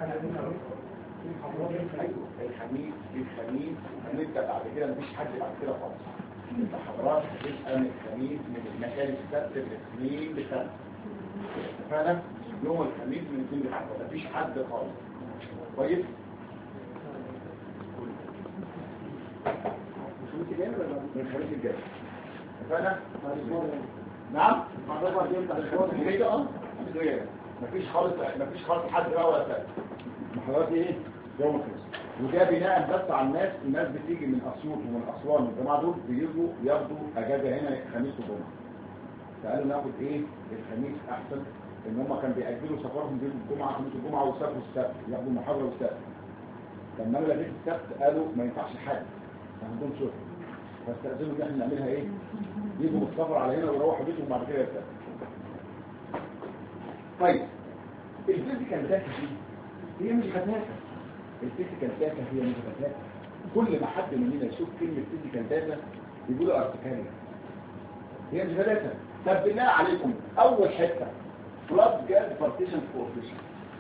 الخميس هنبدا بعد كده، مفيش حد بعد كده خالص. انت حضرتك هتبقى من الخميس من مكان السبت الاثنين بسبت. اتفقنا؟ يوم الخميس من الاثنين لحد مفيش حد خالص. كويس؟ من الخميس الجاي. اتفقنا؟ نعم؟ مفيش خالص حد بقى ولا سبت. محاضرات ايه؟ يوم الخميس. وده بناء بس على الناس بتيجي من اسيوط ومن اسوان والجماعه دول بيجوا ياخدوا اجازه هنا خميس وجمعه. فقالوا ناخد ايه؟ الخميس احسن، ان هم كانوا بيأجلوا سفرهم بين الجمعه خميس الجمعه ويسافروا السبت، ياخدوا المحاضره والسبت. لما انا لقيت السبت قالوا ما ينفعش حد، ما عندهم شغل. فاستأذنوا ان احنا نعملها ايه؟ يجوا بالسفر على هنا ويروحوا بيتهم وبعد كده يرجعوا. طيب الفيزيكال داتا دي هي مش غتاتة. الفيزيكال داتا هي مش غتاتة. كل ما حد مننا يشوف كلمة فيزيكال داتا يقولوا ارتكارية. هي مش غتاتة. طب بالله عليكم اول حتة بلاد جاز بارتيشن كوفيشن.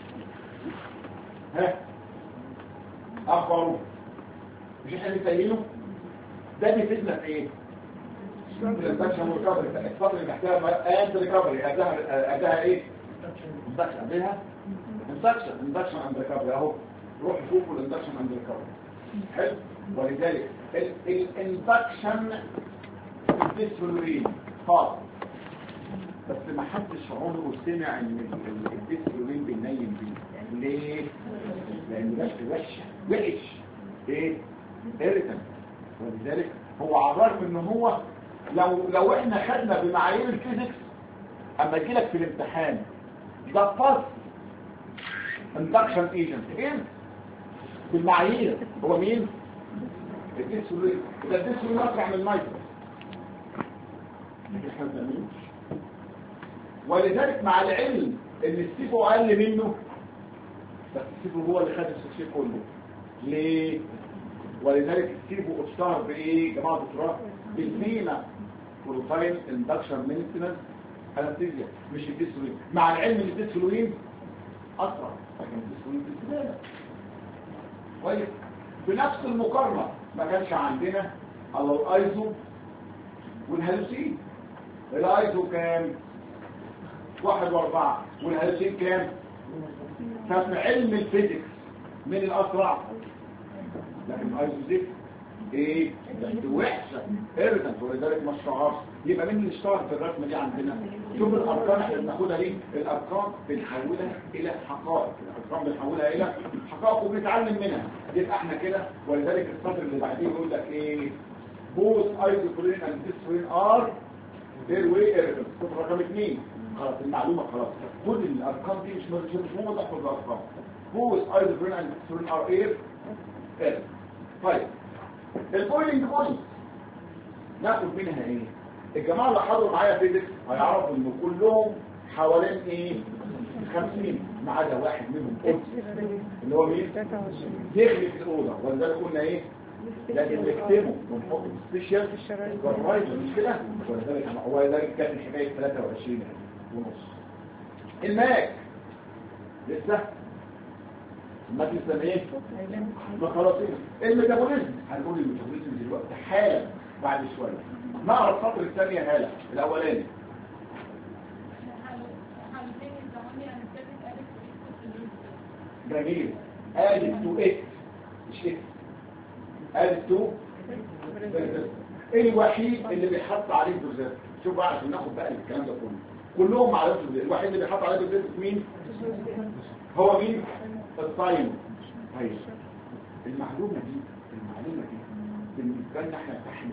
ها اخباره مش احنا بنسينه؟ ده بيفيدنا في ايه؟ الانفكشن والريكفري. الفترة اللي تحتها انت ريكفري اداها ايه؟ اندكشن بيها اندكشن اند ريكفري اهو. روح شوفوا الاندكشن اند ريكفري. حلو. ولذلك الاندكشن الديسفلورين خاص، بس ما حدش عمره سمع ان الديسفلورين بينيم بيه. ليه؟ لان وحش ايه؟ ايريتنت. ولذلك هو على الرغم ان هو لو احنا خدنا بمعايير الفيزيكس اما يجي لك في الامتحان ده فاست اندكشن ايجنت ايه بالمعايير هو مين؟ الديسفلورين. ده الديسفلورين اسرع من النيتروس. احنا ما بنعملوش. ولذلك مع العلم ان السيفو اقل منه، بس السيفو هو اللي خد السكسير كله. ليه؟ ولذلك السيفو اشتهر بايه جماعه الدكتوراه؟ بالفينا بروفايل اندكشن مينتنس انستيزيا، مش الديسفلورين. مع العلم ان الديسفلورين اسرع، لكن الديسفلورين بالسلامه. كويس. بنفس المقارنه ما كانش عندنا على الايزو والهالوسين. الايزو كام؟ 1 و4 والهالوسين كام؟ ففي علم الفيزيكس من الاسرع؟ لكن الايزو زيت ايه؟ وحشه ايريتنت. ولذلك ما اشتهرش. يبقى مين اللي اشتهر في الرسمه دي عندنا؟ شوف الارقام احنا بناخدها ليه؟ الارقام بنحولها الى حقائق. الارقام بنحولها الى حقائق وبنتعلم منها. يبقى احنا كده. ولذلك السطر اللي بعديه يقول لك ايه؟ بوث ايزوفلورين اند ديسفلورين ار ذير واي ايريتنت. سطر رقم 2. خلاص المعلومه خلاص. كل الارقام دي مش مهم تحفظ الارقام. بوث ايزوفلورين اند ديسفلورين ار ايريتنت. طيب البويلنج بوينت ناخد منها ايه؟ الجماعه اللي حضروا معايا فيزيكس هيعرفوا ان كلهم حوالين ايه؟ 50 ما عدا واحد منهم اللي هو مين؟ يغلق الاوضه. ولذلك قلنا ايه؟ لازم نكتبه ونحط سبيشال سوبرفايزر مش كده؟ ولذلك كانت الحكايه 23 ونص. الماك لسه الماك لسه ايه؟ ما خلاص ايه؟ الميتابوليزم. هنقول الميتابوليزم دلوقتي حالا بعد شويه. نقرا السطر الثانيه هاله الاولاني. جميل. added to x مش x added to الوحيد اللي بيحط عليه البرزات. شوف بقى عشان ناخد بقى الكلام ده كله. كلهم معلومات الوحيد اللي بيحط عليه البرزات مين؟ هو مين؟ الصايم. طيب المعلومة دي بالنسبة لنا احنا تحمل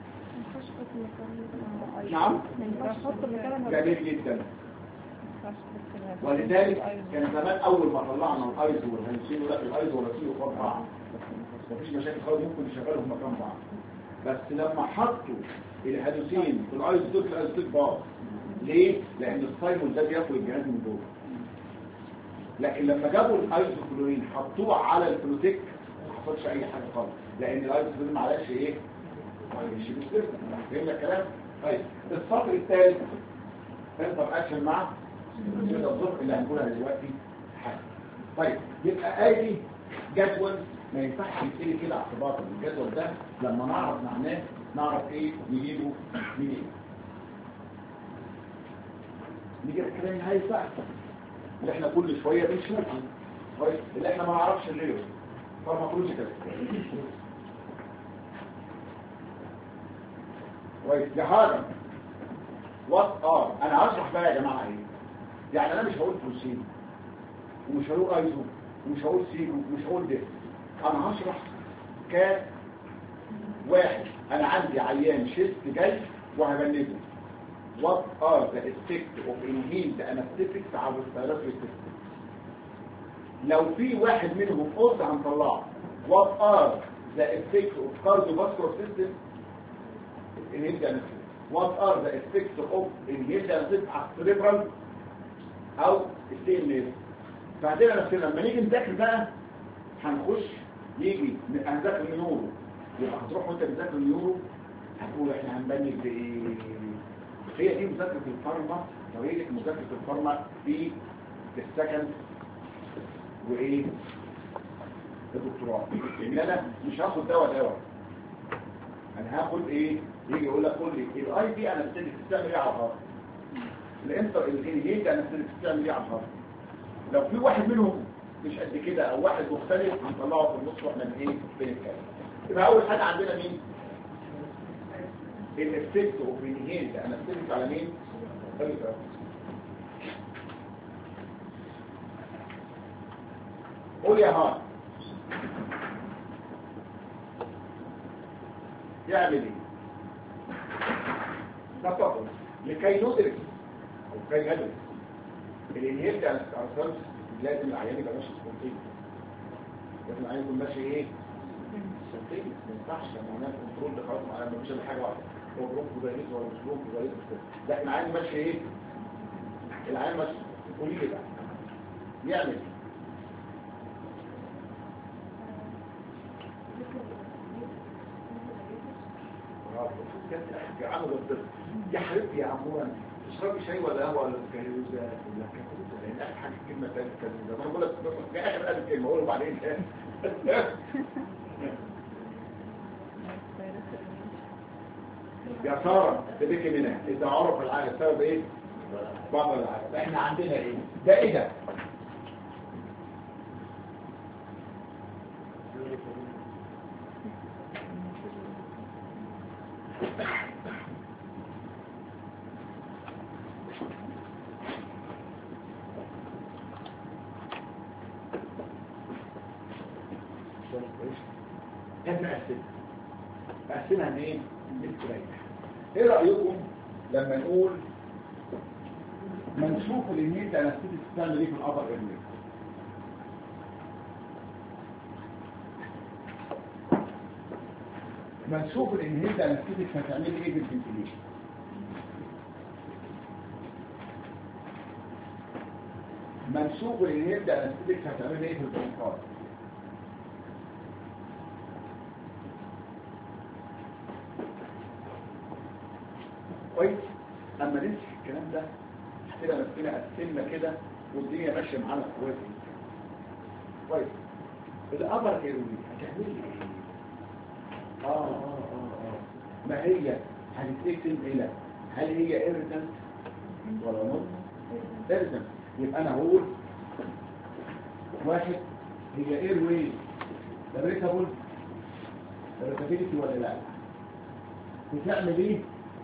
نعم جميل جدا. ولذلك كان زمان اول ما طلعنا الايزو والهيسين لا الايزو والهيسين فوق بعض مفيش مشاكل خالص ممكن نشغلهم مكان بعض. بس لما حطوا الهيسين في الايزوتوك الايزوتوك باظ. ليه؟ لان السايمون ده بياكل الجهاز من جوه. لكن لما جابوا الايزوكلورين حطوه على الفلوتيك ما حصلش اي حاجه خالص لان الايزوكلورين معلش ايه؟ معلش بيستفيد. فهمنا الكلام؟ طيب السطر الثالث انتر اكشن مع الظروف اللي هنقولها دلوقتي حاجه. طيب يبقى ادي جدول ما ينفعش يتقلي كده اعتباطا. الجدول ده لما نعرف معناه نعرف ايه نجيبه منين. نيجي الكلام النهائي بقى اللي احنا كل شويه بنشوفه كويس اللي احنا ما نعرفش غيره فارماكولوجيكال كويس يا هذا وات انا هشرح بقى يا جماعه ايه. يعني انا مش هقول بروسين ومش هقول ايزو ومش هقول سيجو ومش هقول ده. انا هشرح واحد انا عندي عيان شيست جاي وهبنده. What are the effects of inhaled anesthetics على الريسبيراتوري سيستم؟ لو في واحد منهم قلت هنطلعه. What are the effects of cardiovascular system inhaled anesthetics؟ What are the effects of inhaled anesthetics على السريبرال او السي. بعدين لما نيجي نذاكر بقى هنخش يجي هنذاكر النيورو. يبقى هتروح وانت بتذاكر النيورو هتقول احنا هنبني بايه. هي دي مذاكره الفارما. لو هي مذاكره الفارما في السكند وايه الدكتوراه. ان انا مش هاخد دواء انا هاخد ايه. يجي يقول لك قول لي الاي دي انا بتعمل ايه على الهارت. الانتر الانهيد انا بتعمل ايه على الهارت. لو في واحد منهم مش قد كده او واحد مختلف هنطلعه في النص واحنا ايه بنتكلم. يبقى اول حاجه عندنا مين؟ الافكت اوف انهيد انا بتكلم على مين؟ قول يا هارت يعمل ايه؟ تفضل لكي ندرك او كي ندرك الانهيد على الارسلس لازم العيان يبقى ماشي سبونتين. لازم العيان يكون ماشي ايه؟ سبونتين. ما ينفعش لما هناك كنترول ده خلاص معانا ما بيمشي حاجه واحده. هو برونكو دايليز ولا مش برونكو دايليز لكن العيان ماشي ايه؟ العيان ماشي. قولي لي بقى يعمل ايه؟ عمل الطفل يا حبيبتي يا عمورة تشربي شاي ولا قهوه ولا كاكاوزه ولا كاكاوزه لان اخر حاجه الكلمه بتاعت كاكاوزه انا بقول لك في اخر قال الكلمه اقول بعدين يا ساره تبيكي منها اذا عرف العالم السبب ايه بعض العالم احنا عندنا ايه ده ايه ده نقسمها منين؟ بالتريح. ايه رأيكم لما نقول ما نشوف الانهيد انستيتيك بتعمل ايه في الابر ايرلي؟ ما نشوف الانهيد انستيتيك هتعمل ايه في الفنتيليشن؟ ما نشوف الانهيد انستيتيك هتعمل ايه في البرونكايت؟ كويس. اما نمسك الكلام ده هتبقى نفسنا قسمنا كده والدنيا ماشيه معانا كويس. كويس. الابر ايرولي هتعمل ايه؟ ما هي هتتقسم الى هل هي ايريتنت ولا نوت؟ ايريتنت. يبقى انا هقول واحد هي ايروي ريتابل ريتابيليتي ولا لا؟ بتعمل ايه؟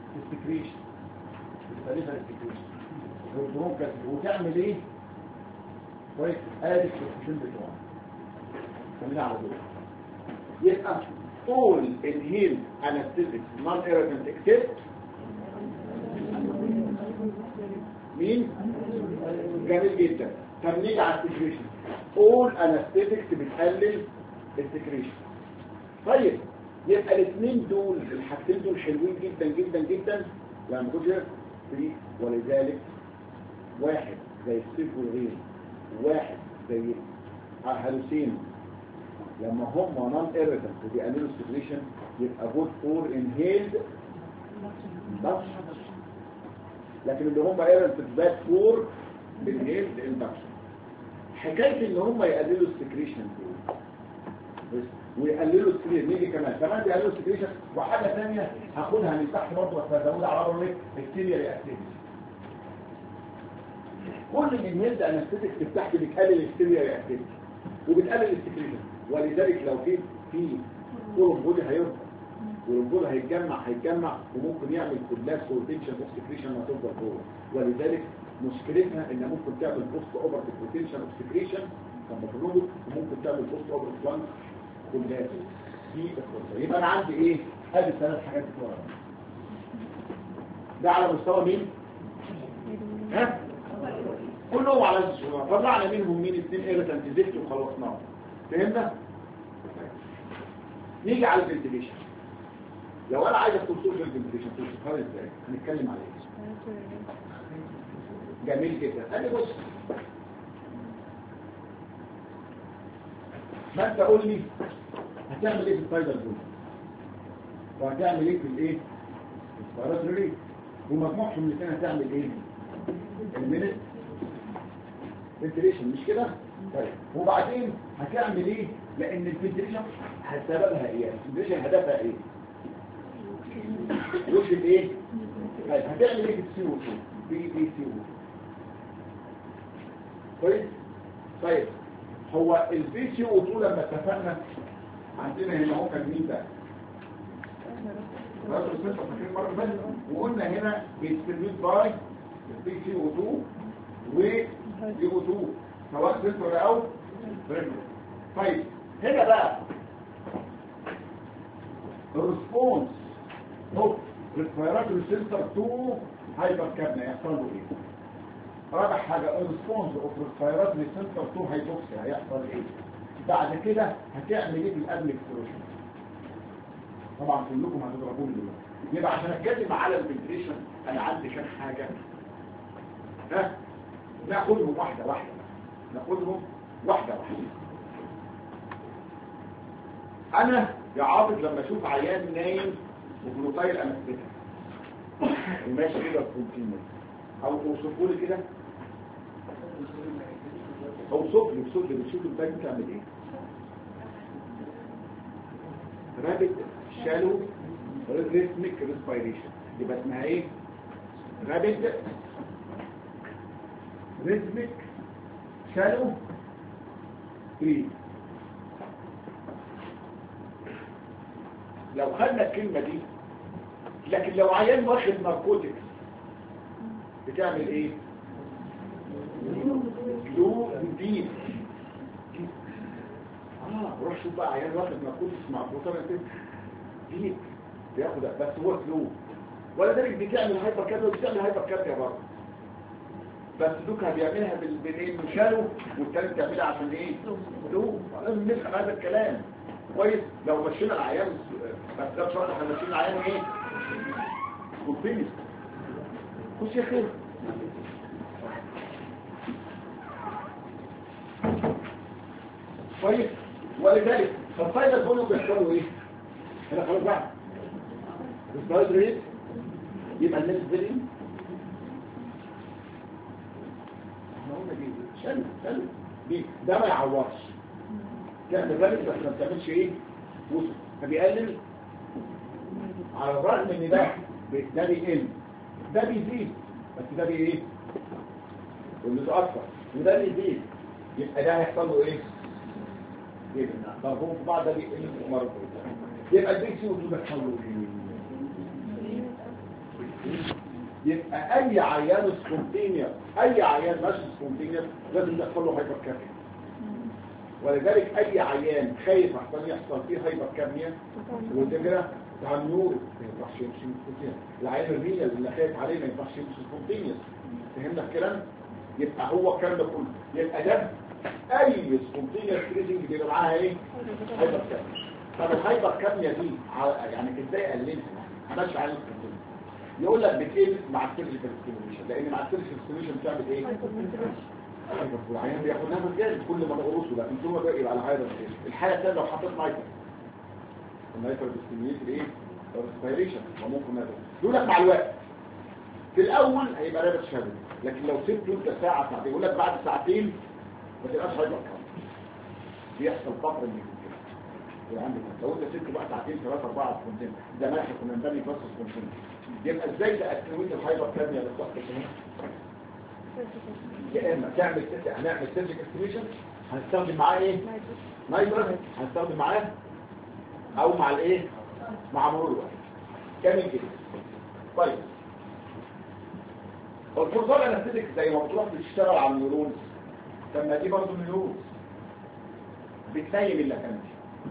السكريشن الفريفة السكريشن والبرونكاس. وتعمل ايه كويس. ادي الكويشن بتوعنا خلينا على دول. يبقى all inhaled anesthetics non-irritant except مين؟ جميل جدا. طب نيجي على السكريشن. all anesthetics بتقلل السكريشن. طيب يبقى الاثنين دول الحاجتين دول حلوين جدا جدا جدا يعني جزء فري. ولذلك واحد زي السيف والغير واحد زي هالوسين لما هم نون ايريتنت وبيقللوا السكريشن يبقى جود فور انهيلد اندكشن. لكن اللي هم ايريتنت باد فور انهيلد اندكشن. حكايه ان هم يقللوا السكريشن دول بس ويقللوا السكريشن. نيجي كمان بيقللوا السكريشن. وحاجه ثانيه هاخدها من تحت برضه بس هزودها على برضه السيريال اكتيفيتي. كل الانهيلد انستيتكس بتاعتي بتقلل السيريال اكتيفيتي وبتقلل السكريشن. ولذلك لو في كولومبولي هيرفع والكولومبولي هيتجمع وممكن يعمل كولاس وتنشن اوف سكريشن ما تفضل جوه. ولذلك مشكلتها ان ممكن تعمل بوست اوفر بوتنشال اوف سكريشن لما تنضج وممكن تعمل بوست اوفر بلانك كولاس. دي القصه. يبقى انا عندي ايه؟ ادي الثلاث حاجات بتوع ده على مستوى مين؟ ها؟ كلهم على الصوره. طلعنا منهم مين؟ اثنين ايريتنت زفت وخلصناهم. فهمنا؟ نيجي على الفنتيليشن. لو انا عايز توصف الفنتيليشن توصفها ازاي؟ هنتكلم على ايه؟ جميل جدا. انا بص ما انت قول لي هتعمل ايه في السبايدر بول وهتعمل ايه في الايه السبايراتوري ومجموعهم الاثنين هتعمل ايه؟ المينت فنتيليشن مش كده؟ طيب وبعدين هتعمل ايه؟ لان الفنتيليشن سببها ايه؟ الفنتيليشن هدفها ايه؟ يوجد ايه؟ طيب هتعمل ايه في السي او 2؟ بي سي او 2 كويس؟ طيب هو البي سي او 2 لما اتفقنا عندنا هنا هو كان مين ده؟ راسل سنتر فاكرين المره اللي فاتت وقلنا هنا بيستريد باي البي سي او 2 وبي او 2 سواء سنتر او بريفر. طيب هنا بقى الريسبونس اوف ريسبيراتوري سنتر تو هايبر كابنيا يحصل له ايه؟ رابع حاجه الريسبونس اوف ريسبيراتوري سنتر تو هايبوكسيا هيحصل ايه؟ بعد كده هتعمل ايه في الادم اكسبلوشن؟ طبعا كلكم هتضربوني دلوقتي. يبقى عشان اتكلم على الفنتريشن انا عندي كام حاجه. ها ناخدهم واحده واحده. انا يا عاطف لما اشوف عيان نايم وبروتايل انستيك وماشي كده بروتين او توصفوا لي كده اوصف لي بتشوف الباك بتعمل ايه؟ رابط شالو ريزميك ريسبيريشن يبقى اسمها ايه؟ رابط ريزميك شالو بريد. لو خدنا الكلمة دي لكن لو عيان واخد ناركوتكس بتعمل ايه؟ جلو ديب. روح شوف بقى عيان واخد ناركوتكس مع بروتين ديب بياخد بس هو جلو ولذلك بتعمل هايبر كارdia وبتعمل هايبر كارdia برضه بس دوكا بيعملها بالبنين شالو والتاني بتعملها عشان ايه؟ جلو. لازم نفهم هذا الكلام كويس. لو مشينا العيان بس ده بصراحه احنا ماشيين العيان ايه؟ كونتينيوس خش يا خير. كويس. ولذلك فالفايده كله بيحصلوا ايه؟ هنا خلاص بقى السلايد ريت يبقى الناس دي احنا قلنا دي شل دي ده ما يعورش تعمل بالك بس ما بتعملش ايه؟ وصل فبيقلل على الرغم ان ده بيقل ده بيزيد بس ده ايه؟ واللي ده اكتر وده بيزيد يبقى ده هيحصل له ايه؟ يبقى ضربهم في بعض ده بيقل مرة يبقى البي سي ودي بيحصل له ايه؟ يبقى اي عيان سبونتينيوس، اي عيان ماشي سبونتينيوس لازم يحصل له هايبر كابنيا. ولذلك اي عيان خايف احسن يحصل فيه هايبر كابنيا وده بتاع النور ما ينفعش يمشي سبونتينيوس. العيان الريال اللي خايف عليه ما ينفعش يمشي سبونتينيوس. فهمنا الكلام؟ يبقى هو الكلام ده كله يبقى ده اي سبونتينيوس كريزنج بيبقى معاها ايه؟ هايبر كابنيا. طب الهايبر كابنيا دي يعني ازاي اقللها؟ ماشي على السبونتينيوس يقول لك بتقل مع السيرجيكال ستيميوليشن، لان مع السيرجيكال ستيميوليشن بتعمل ايه؟ والعيان بياخد نفس جامد كل ما تقرصه ده ثم بقى يبقى على هايبر. الحاله الثانيه لو حطيت نايتر، النايتر بيستيميوليت الايه؟ الريسبيريشن وممكن نادر. يقول لك مع الوقت في الاول هيبقى رابط شهري، لكن لو سبته انت ساعه ساعتين يقول لك بعد ساعتين ما تبقاش هايبر كام، بيحصل فتره من كده عندك. لو انت سبته بقى ساعتين 3 4 سنتين ده ماشي كنا نبني بس سنتين. يبقى ازاي تأكتنويت الهايبر كابنيا للضغط الشهري؟ يا اما هنعمل سيرجيك استيميشن، هنستخدم معاه ايه؟ نايترس، هنستخدم معاه او مع الايه؟ مع مرور الوقت. كامل كده. طيب الفرصال انستيك زي ما بتروح بتشتغل على النيورونز، طب ما دي برضه نيورونز بتنيم اللكنه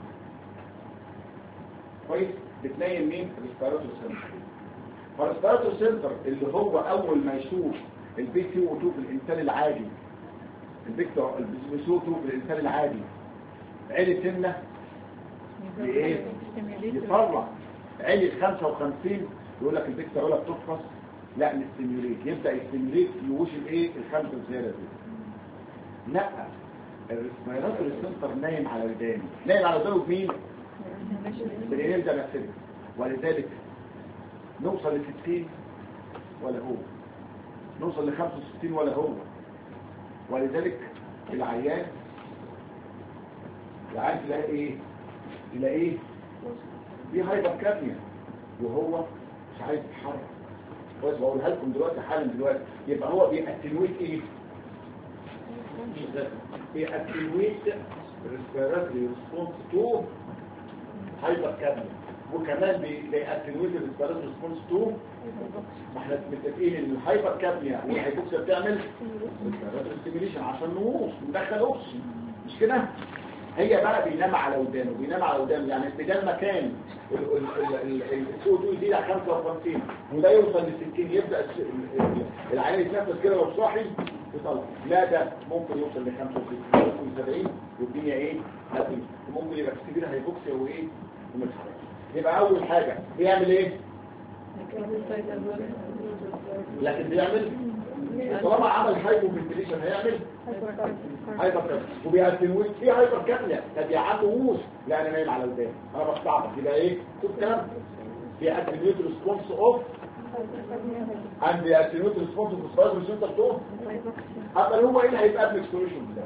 كويس. بتنيم مين؟ الريسبيراتوري سنتر. فالريسبيراتوري سنتر اللي هو اول ما يشوف البي سي او 2 في الانسان العادي، الفيكتور البي سي او 2 في الانسان العادي عيله سنه بايه؟ يطلع عيله 55 يقول لك الفيكتور ولا بتفحص، لا نستيميوليت، يبدا يستيميوليت يوش الايه؟ الخمسه الزياده دي. لا الريسبيراتوري سنتر نايم على ودانه، نايم على ودانه بمين؟ بالانيم ده نفسه. ولذلك نوصل ل 60 ولا هو، نوصل ل 65 ولا هو. ولذلك العيان تلاقي ايه؟ تلاقيه دي هايبر كابنيا وهو مش عايز يتحرك. بس بقولها لكم دلوقتي حالا دلوقتي. يبقى هو بيأتنويت ايه؟ بيأتنويت ريسبيراتوري ريسبونس تو هايبر كابنيا، وكمان بيأتنويت ريسبيراتوري ريسبونس تو، ما احنا متفقين ان الهايبر كابنيا والهايبوكسيا بتعمل ريسبيراتوري ستيميوليشن عشان نقوص ندخل اوكسجين، مش كده؟ هي بقى بينام على ودانه، بينام على ودانه، يعني بدل ما كان السي او 2 يزيد على 55 وده يوصل ل 60 يبدا العيان يتنفس كده لو صاحي يطلع، لا ده ممكن يوصل ل 65 ممكن 70 والدنيا ايه؟ هتمشي. ممكن يبقى كبير هيبوكسيا وايه؟ ومتحرك. يبقى اول حاجه بيعمل ايه؟ لكن بيعمل طالما عمل هايبو فنتيليشن هيعمل هايبر كابنيا وبيأتنويت في هايبر كابنيا. طب يا عم ووش لا انا نايم على وداني انا بستعبط يبقى ايه؟ شوف الكلام بيأتنويت ريسبونس اوف عند بيأتنويت ريسبونس اوف سبايرال سنتر تو. اما هو ايه اللي هيبقى قبل اكسبلوشن ده؟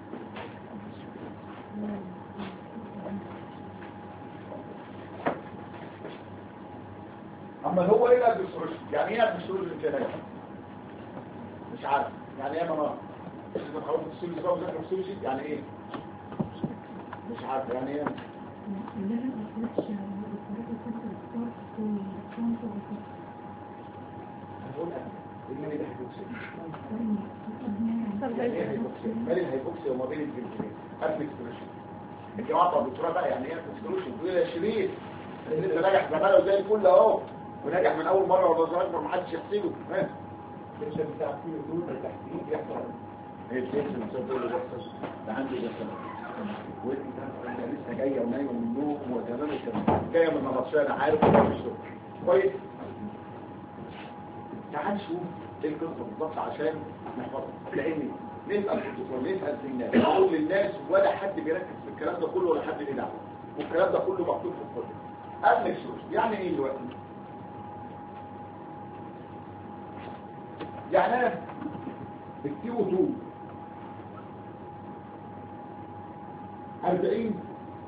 اما هو ايه قبل اكسبلوشن؟ يعني ايه قبل اكسبلوشن كده؟ مش عارف يعني ايه مناطق اذا حاولت تسولي بقى وذاكر السولوجي يعني ايه؟ مش عارف يعني ايه؟ هقول لك اللي ده هيبوكسي مالي الهيبوكسي وما بين الجلدين قبل اكسبلوشن. الجماعه بتوع الدكتوراه بقى يعني ايه اكسبلوشن؟ تقول يا شريف انت ناجح زمانه زي الفل اهو وناجح من اول مره ولا اكبر ما حدش يحسده. الشيء بتاع فيه دول تحتيه يحصل هي الشيء اللي بتقول له بيحصل ده عندي ده وانت لسه جايه ونايمه من النوم وتمام الكلام جايه من النبطشيه انا عارف مش كويس. تعال نشوف ايه القصه بالظبط عشان نحفظها، لان نسال الدكتور نسال الناس نقول للناس ولا حد بيركز في الكلام ده كله ولا حد ليه دعوه، والكلام ده كله مكتوب في الكتب. قبل الشروط يعني ايه دلوقتي؟ يعني انا السي او 2 40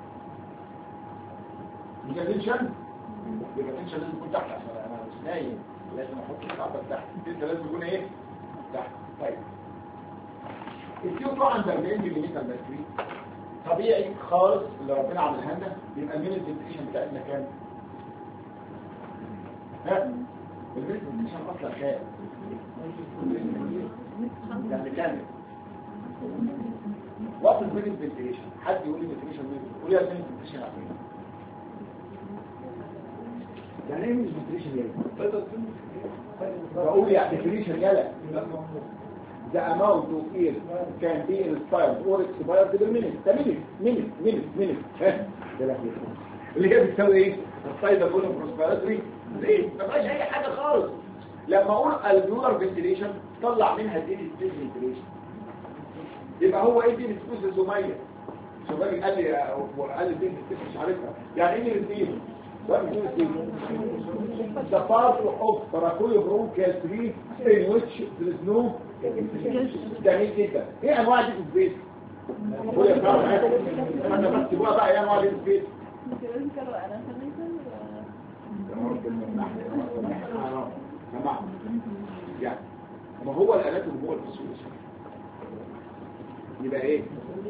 مش التنشن لازم يكون تحت عشان انا مش نايم لازم احط الكعبه تحت، انت لازم يكون ايه؟ تحت. طيب السي او 2 عند 40 ملم مركوري طبيعي خالص اللي ربنا عملها لنا يبقى مين الفنتيشن بتاعتنا كام؟ ها الميديتيشن اصلا كام يعني كامل وقت الميديتيشن حد يقول لي ميديتيشن قول لي الميديتيشن عارفين يعني ايه ميديتيشن يعني بقول يعني ديفينيشن يلا the amount of air can be inspired or expired per minute ده minute اللي هي بتساوي ايه السايد كله بروسبيراتوري ليه ما فيهاش اي حاجه خالص لما اقول الفيولار فنتيليشن طلع منها دي سبيس فنتيليشن يبقى هو ايه دي سبيس زوميه شباب قال لي دي سبيس مش عارفها يعني ايه دي the part of paracoiobronchial tree in which there is no جميل جدا ايه انواع دي سبيس قول يا ترى انا بس بقى ايه انواع دي سبيس يعني ما هو الاناتومي هو الفسيولوجي يبقى ايه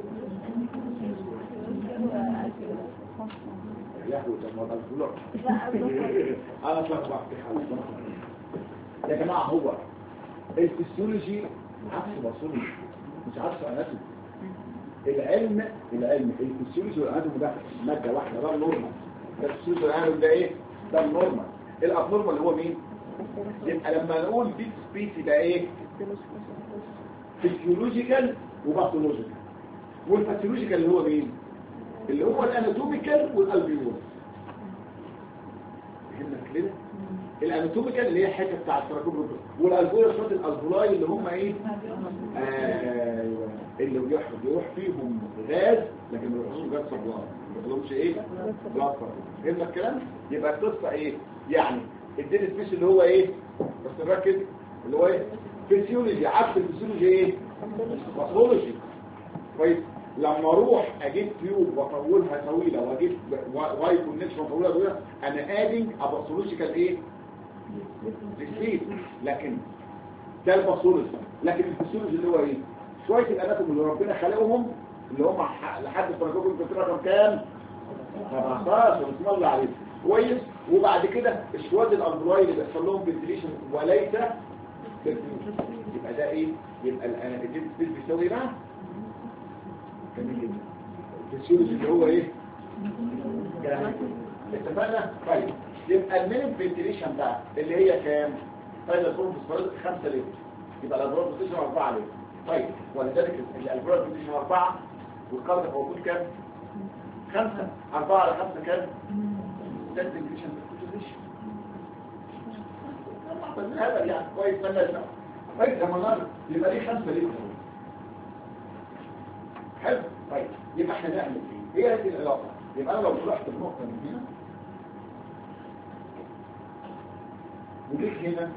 ياخد الموضوع الفلور انا اتلخبطت يا جماعه هو الفسيولوجي عكس باثولوجي مش عكس اناتومي العلم الفسيولوجي والاناتومي ده ماده واحده ده النورمال ده الفسيولوجي والاناتومي ده ايه ده النورمال الابنورمال اللي هو مين يبقى لما نقول دي سبيس يبقى ايه فسيولوجيكال وباثولوجيكال والفسيولوجيكال اللي هو مين اللي هو الاناتوميكال والالفيول فهمنا كده الاناتوميكال اللي هي الحته بتاع التراكوب والالفيول شويه الالفولاي اللي هم ايه ايوه اللي بيروح فيهم غاز لكن ما بيروحوش غاز صبغان ما بيروحوش ايه غاز فهمنا الكلام يبقى القصه ايه يعني الدين سبيس اللي هو ايه بس نركز اللي هو ايه فيسيولوجي عكس الفيسيولوجي ايه باثولوجي كويس لما اروح اجيب تيوب واطولها طويله واجيب واي كونكشن واطولها طويله انا ادنج اباثولوجيكال ايه سبيس لكن ده الباثولوجي لكن الفيسيولوجي اللي هو ايه شويه الاناتوم اللي ربنا خلقهم اللي هم لحد الفرنجوب الكتير رقم كام 15 بسم الله عليك كويس وبعد كده الشواد الالفولاي اللي بيحصل لهم فنتيليشن وليس يبقى ده ايه يبقى الاناتوم سبيس بيساوي ايه بقى جميل جدا الفسيولوجي اللي هو ايه اتفقنا طيب يبقى المينيت فنتيليشن بقى اللي هي كام طيب الفورم بسبرد 5 لتر يبقى الالفولاي بتشرب 4 لتر طيب ولذلك الالفولاي بتشرب 4 والقاعده موجود كام 5 4 على 5 كام ده الفنتيليشن هذا يعني كويس مالنا كويس لما نقول يبقى دي 5 لتر حلو طيب يبقى احنا نعمل ايه هي هذه العلاقه يبقى انا لو طلعت النقطه من هنا وجيت هنا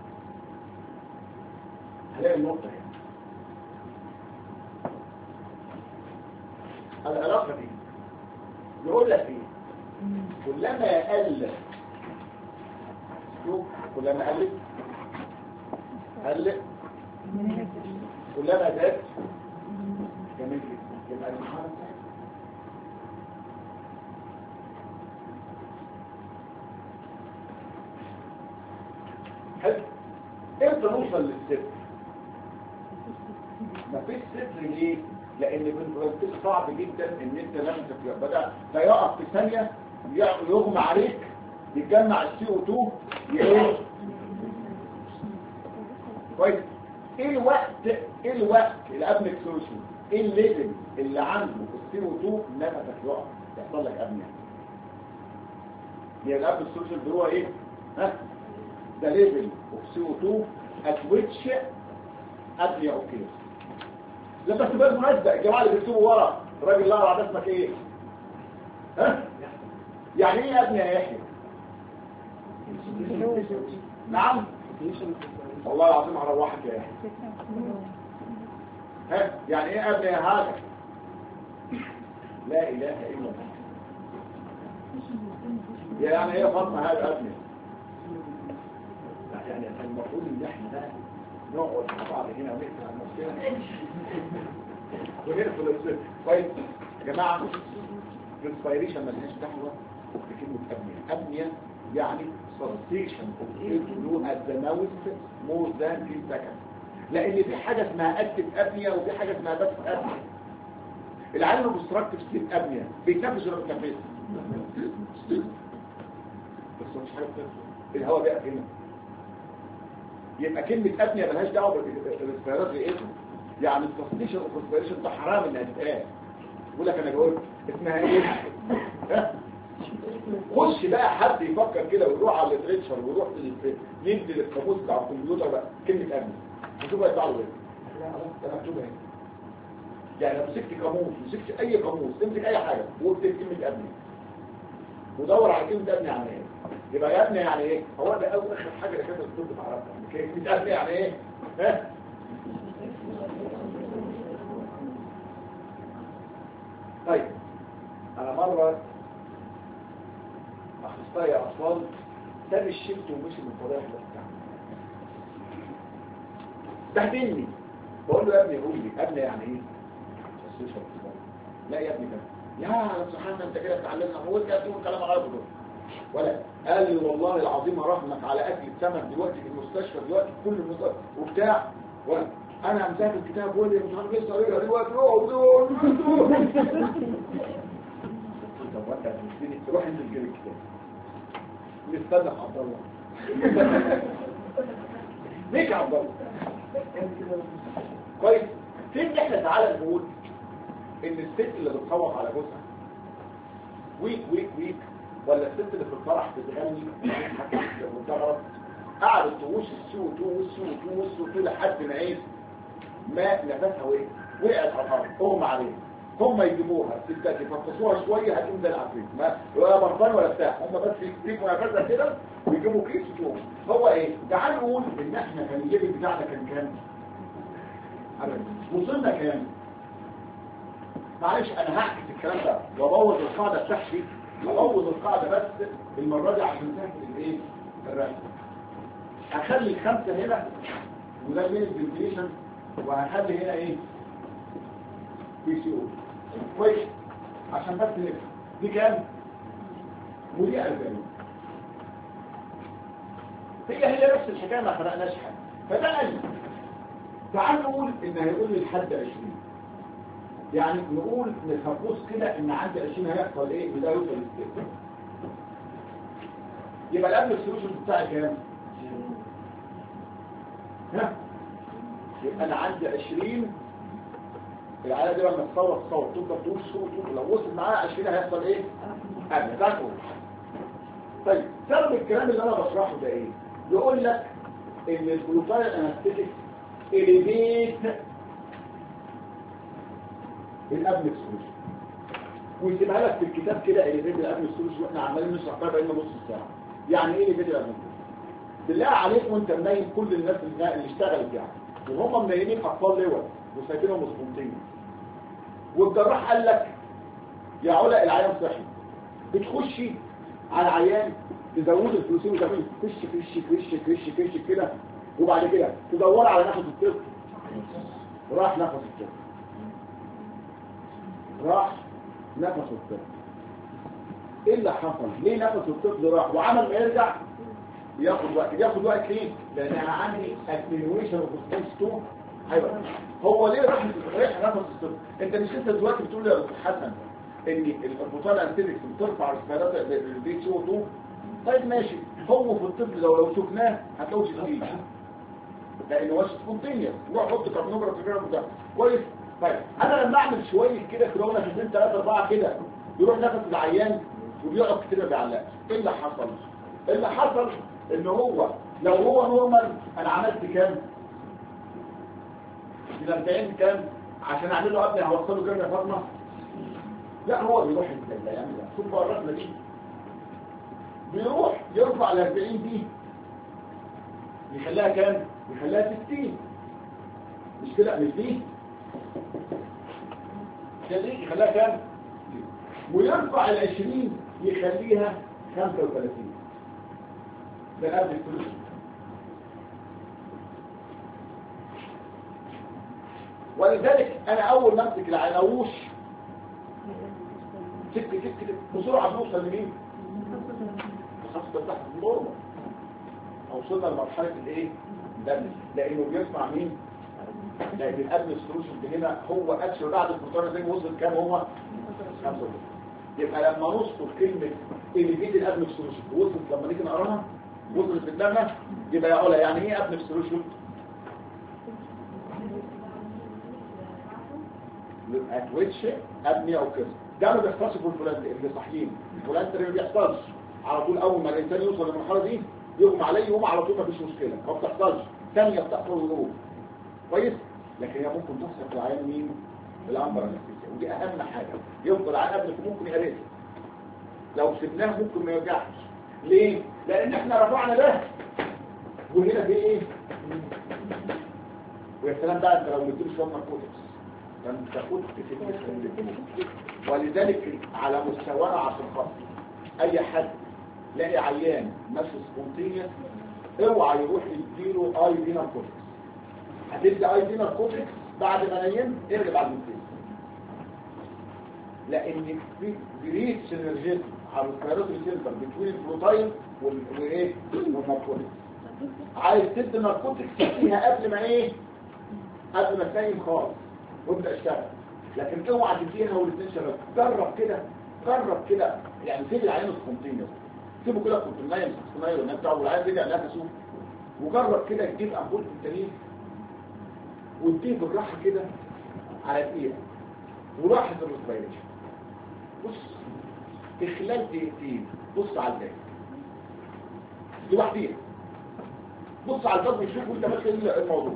هلاقي النقطه هنا العلاقه دي يقول لك ايه كلما قل شوف كلما قل كلما زاد جميل جدا يبقى المحاضرة حلو امتى نوصل للصفر مفيش صفر ليه لان بالبرانتيز صعب جدا ان انت لما بدأ فيقف في ثانية يغمى عليك يتجمع السي او 2 كويس ايه الوقت الابنك سولوشن ايه الليفل اللي عنده في السي او 2 نفسك يقف يحصل لك ابنيه هي الابنك سولوشن اللي هو ايه ها ده ليفل اوف سي او 2 at which ابنيه اوكي لما تبقى المناسبه الجماعه اللي بيكتبوا ورا الراجل اللي قرا ده اسمك ايه ها يعني ايه ابنيه يا يحيى نعم والله العظيم هروحك يا يحيى ها يعني ايه ابني هذا لا اله الا الله يعني ايه فاطمه هذا ابني يعني المفروض ان احنا بقى نقعد مع بعض هنا ونقفل على نفسنا ونقفل الصدر كويس يا جماعه الانسبيريشن مالهاش دعوه بكلمه ابنيه يعني cessation of blood at the mouth more than 10 seconds. لان في حاجه اسمها اكتف ابنيا وفي حاجه اسمها بس ابنيا. العيان obstructive sleep ابنيا بيتنفس ولا بيتنفس؟ بس مش حاجه بتنفس، الهواء بقى هنا. يبقى كلمه ابنيا ملهاش دعوه بالريسبيراتوري ايه، يعني التصنيشن والريسبيريشن ده حرام انها تتقال. يقول لك انا جاوبت اسمها ايه؟ خش بقى حد يفكر كده ويروح على الليتريتشر ويروح يدي للقاموس بتاع الكمبيوتر بقى كلمه ابنيا وشوف هيطلع له ايه. لا خلاص ده مكتوب هنا. يعني لو مسكت قاموس مسكت اي قاموس امسك اي حاجه واكتب كلمه ابنيا ودور على كلمه ابنيا يعني ايه. يبقى يا ابني يعني ايه؟ هو ده اول اخر حاجه اللي كانت الطب تعرفها يعني كلمه ابنيا يعني ايه؟ ها؟ طيب انا مره اخصائي اطفال ساب الشفت ومشي من طريق بتاعه بهدلني. بقول له يا ابني قول لي ابني يعني ايه؟ لا يا ابني كده يا سبحان انت كده بتعلمنا هو انت بتقول كلام غلط دول ولا قال لي والله العظيم اراهنك على اكل سمك دلوقتي في المستشفى دلوقتي في كل المستشفى وبتاع ولا انا مسافر الكتاب بقول لي مش عارف لسه قريبه دلوقتي طب وانت هتديني تروح انت تجيب الكتاب نستنى عبد الله ليك يا عبد الله كويس. فين احنا تعالى نقول ان الست اللي بتصوت على جوزها ويك ولا الست اللي في الفرح بتغني وتغرب قعدت توش السو لحد ما ايه ما نفسها وقعت على الارض اغمى عليها. هم يجيبوها الستات يفطسوها شويه هتقوم زي العفريت ما ولا برطان ولا بتاع هم بس يكتبوا نفسها كده ويجيبوا كيس وتقوم. هو ايه تعال نقول ان احنا كان الجيب بتاعنا كان كام وصلنا كام. معلش انا هعكس الكلام ده وابوظ القاعده بتاعتي ابوظ القاعده بس المره دي عشان تاخد الايه الرسم. هخلي الخمسه هنا وده المين فنتيليشن وهخلي هنا ايه بي سي او كويس عشان بس نفهم دي كام ودي 40. هي نفس الحكايه ما فرقناش حاجه. فده قال تعال نقول ان هيقول لي لحد 20 يعني نقول نفقوس كده ان عند 20 هيحصل ايه وده يوصل للستيت. يبقى القبل السولوشن بتاعي كام؟ ها يبقى انا عندي 20 العاده دي لما تصور تفضل تقول لو وصل معاها 20 هيحصل ايه؟ قبل ده كله. طيب سبب الكلام اللي انا بشرحه ده ايه؟ يقول لك ان الجلوتايل انستيتيك اليفيت الابل سولوشن ويسيبها لك في الكتاب كده اليفيت الابل سولوشن واحنا عمالين نشرح بقى بقينا نص ساعه. يعني ايه اليفيت الابل؟ بالله عليك وانت منايم كل الناس اللي اشتغلت يعني وهم منايمين اطفال لواء وسايبينهم مسبوطين والجراح قال لك يا علا العيان صحي بتخشي على العيان تزود الفلوسين وتعمل كش كده وبعد كده تدور على نفس الطفل راح نفس الطفل ايه اللي حصل؟ ليه نفس الطفل راح وعمل ما يرجع ياخد وقت ليه؟ لان انا عندي اتنيويشن اوف سبيس 2 ايوه. هو ليه راح نفس الطفل؟ انت مش انت دلوقتي بتقول لي يا دكتور حسن ان البطاله انتيدكس بترفع رسبيرات البي سي او 2. طيب ماشي هو في الطفل لو شفناه هتلاقوش شديد لانه هو سبونتينيوس روح حط كارنوجراف في ده كويس. طيب انا لما اعمل شويه كده كورونا في 2 3 4 كده يروح نفس العيان وبيقعد كتير ما بيعلقش. ايه اللي حصل؟ اللي حصل ان هو لو هو نورمال انا عملت كام؟ من 40 كام عشان اعمل له ابني هوصله كام يا فاطمه؟ لا هو بيروح يعمل ده. شوف بقى الرسمه دي بيروح يرفع ال 40 دي يخليها كام؟ يخليها 60 مش كده مش دي يخليها كام؟ ويرفع ال 20 يخليها 35 ده قبل الفلوس. ولذلك انا اول ما امسك العناوش تك بسرعه بنوصل لمين؟ هفضل تحت النورمال. وصلنا لمرحله الايه؟ الدمج، لانه بيسمع مين؟ لان الادمس سولوشن هنا هو اكشن بعد الفطار زي وصل كام هو 5. يبقى لما نذكر كلمه اليفيت الادمس سولوشن وصلت لما نيجي نقراها وصلت في دماغنا، يبقى يا علا يعني ايه ادمس سولوشن؟ اتويتش ابني او كده. ده ما بيحصلش في الفلان اللي صاحيين، الفلان ده ما بيحصلش على طول. اول ما الانسان يوصل للمرحله دي يغمى عليه يقوم على طول، ما فيش مشكله، ما بتحصلش. ثانيه بتحصل ويقوم كويس. لكن هي ممكن تحصل في العيان مين؟ العنبر النفسيه، ودي اهم حاجه. يفضل العيان قبل ممكن يقرص، لو سبناه ممكن ما يرجعش. ليه؟ لان احنا رفعنا ده وهنا في ايه؟ ويا سلام بقى انت لو مديله شويه ناركوتكس فانت كنت في ولذلك على مستوانا عشان خاطر اي حد لاقي عيان ماشي سبونتينيوس اوعى يروح يديله اي دي ناركوتكس. هتدي اي دي ناركوتكس بعد ما نيم ارجع بعد النوم، لان في جريد سينرجيزم على الكيروتين سيلفر بين البروتين وايه والناركوتكس. عايز تدي ناركوتكس فيها قبل ما ايه؟ قبل ما تنيم خالص وابدا اشتغل. لكن اوعى تديها والاثنين شغال. جرب كده يعني سيب العيان سبونتينيوس، سيبه كده كنت نايم صنايعي والناس بتاعه والعيان رجع نفسه، وجرب كده تجيب امبول التانيين واديه بالراحه كده على دقيقه ولاحظ الريسبيريشن. بص في خلال دقيقتين بص على الباب لوحديها، بص على الباب وشوف وانت ماشي الموضوع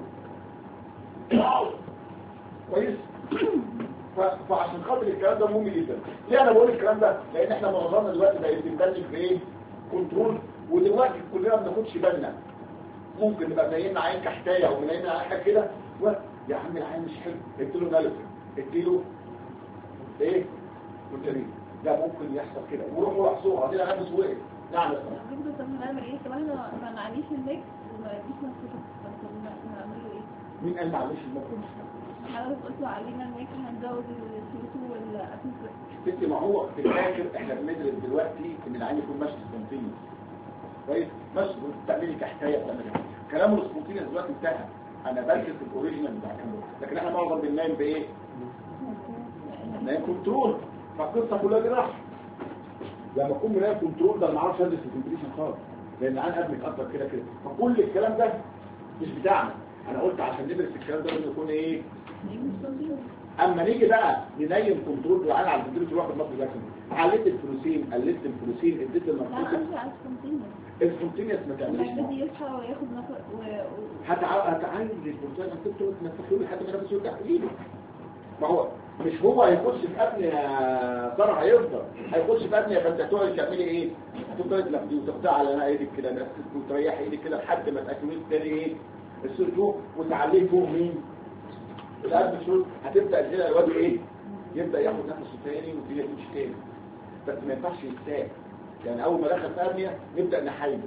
كويس. فعشان خاطر الكلام ده مهم جدا. ليه انا بقول الكلام ده؟ لان احنا معظمنا دلوقتي بقى بنبلغ في ايه؟ كنترول. ودلوقتي كلنا ما بناخدش بالنا، ممكن نبقى منيمنا عين كحتايه او منيمنا عين حاجه كده يا عم العين مش حلو اديله نالفين اديله ايه؟ كونترين. ده ممكن يحصل كده وروحوا احصوها دي انا بس وقف. نعم يا دكتور طب نعمل ايه؟ طب احنا ما نعليش الميكس وما نديش نفسه، نعمل له ايه؟ مين قال معلش المكان؟ حضرتك قلتوا علينا الميكس هنزود السيوتو والاسيد. ستي ما هو في الاخر احنا بندرس دلوقتي ان العين يكون ماشي سبونتينيوس كويس. ماشي بتعملي كحكايه بتعملي كلام السبونتينيوس دلوقتي انتهى. انا بركز في الاوريجينال بتاع الكلام، لكن احنا معظم بننام بايه؟ نايم كنترول. فالقصه كلها دي راح لما اكون بنايم كنترول ده ما اعرفش ادرس الكونتريشن خالص، لان العين قبل يتاثر كده. فكل الكلام ده مش بتاعنا. انا قلت عشان ندرس الكلام ده لازم يكون ايه؟ اما نيجي بقى ننيم كنترول بالعين على الكنترول واخد مصر جاكسون، عليت الفلوسين قلت الفلوسين اديت المركز السبونتينيوس ما تعملش بدي يصحى وياخد نفس هتعالج البروتين انت تنفخه لحد ما نفسه يرجع ايده. ما هو مش هو هيخش في ابني يا ساره هيفضل هيخش في ابني. فانت تقعد تعملي ايه؟ هتفضل تلفدي وتقطع على ايدك كده بس وتريح ايدك كده لحد ما تاكلي تاني ايه؟ السيرجو وتعليه فوق مين؟ القلب شوط. هتبدا هنا الواد ايه؟ يبدا ياخد نفسه تاني والدنيا تمشي تاني. بس ما ينفعش يتساب. يعني اول ما دخل في ابنيه نبدا نحايله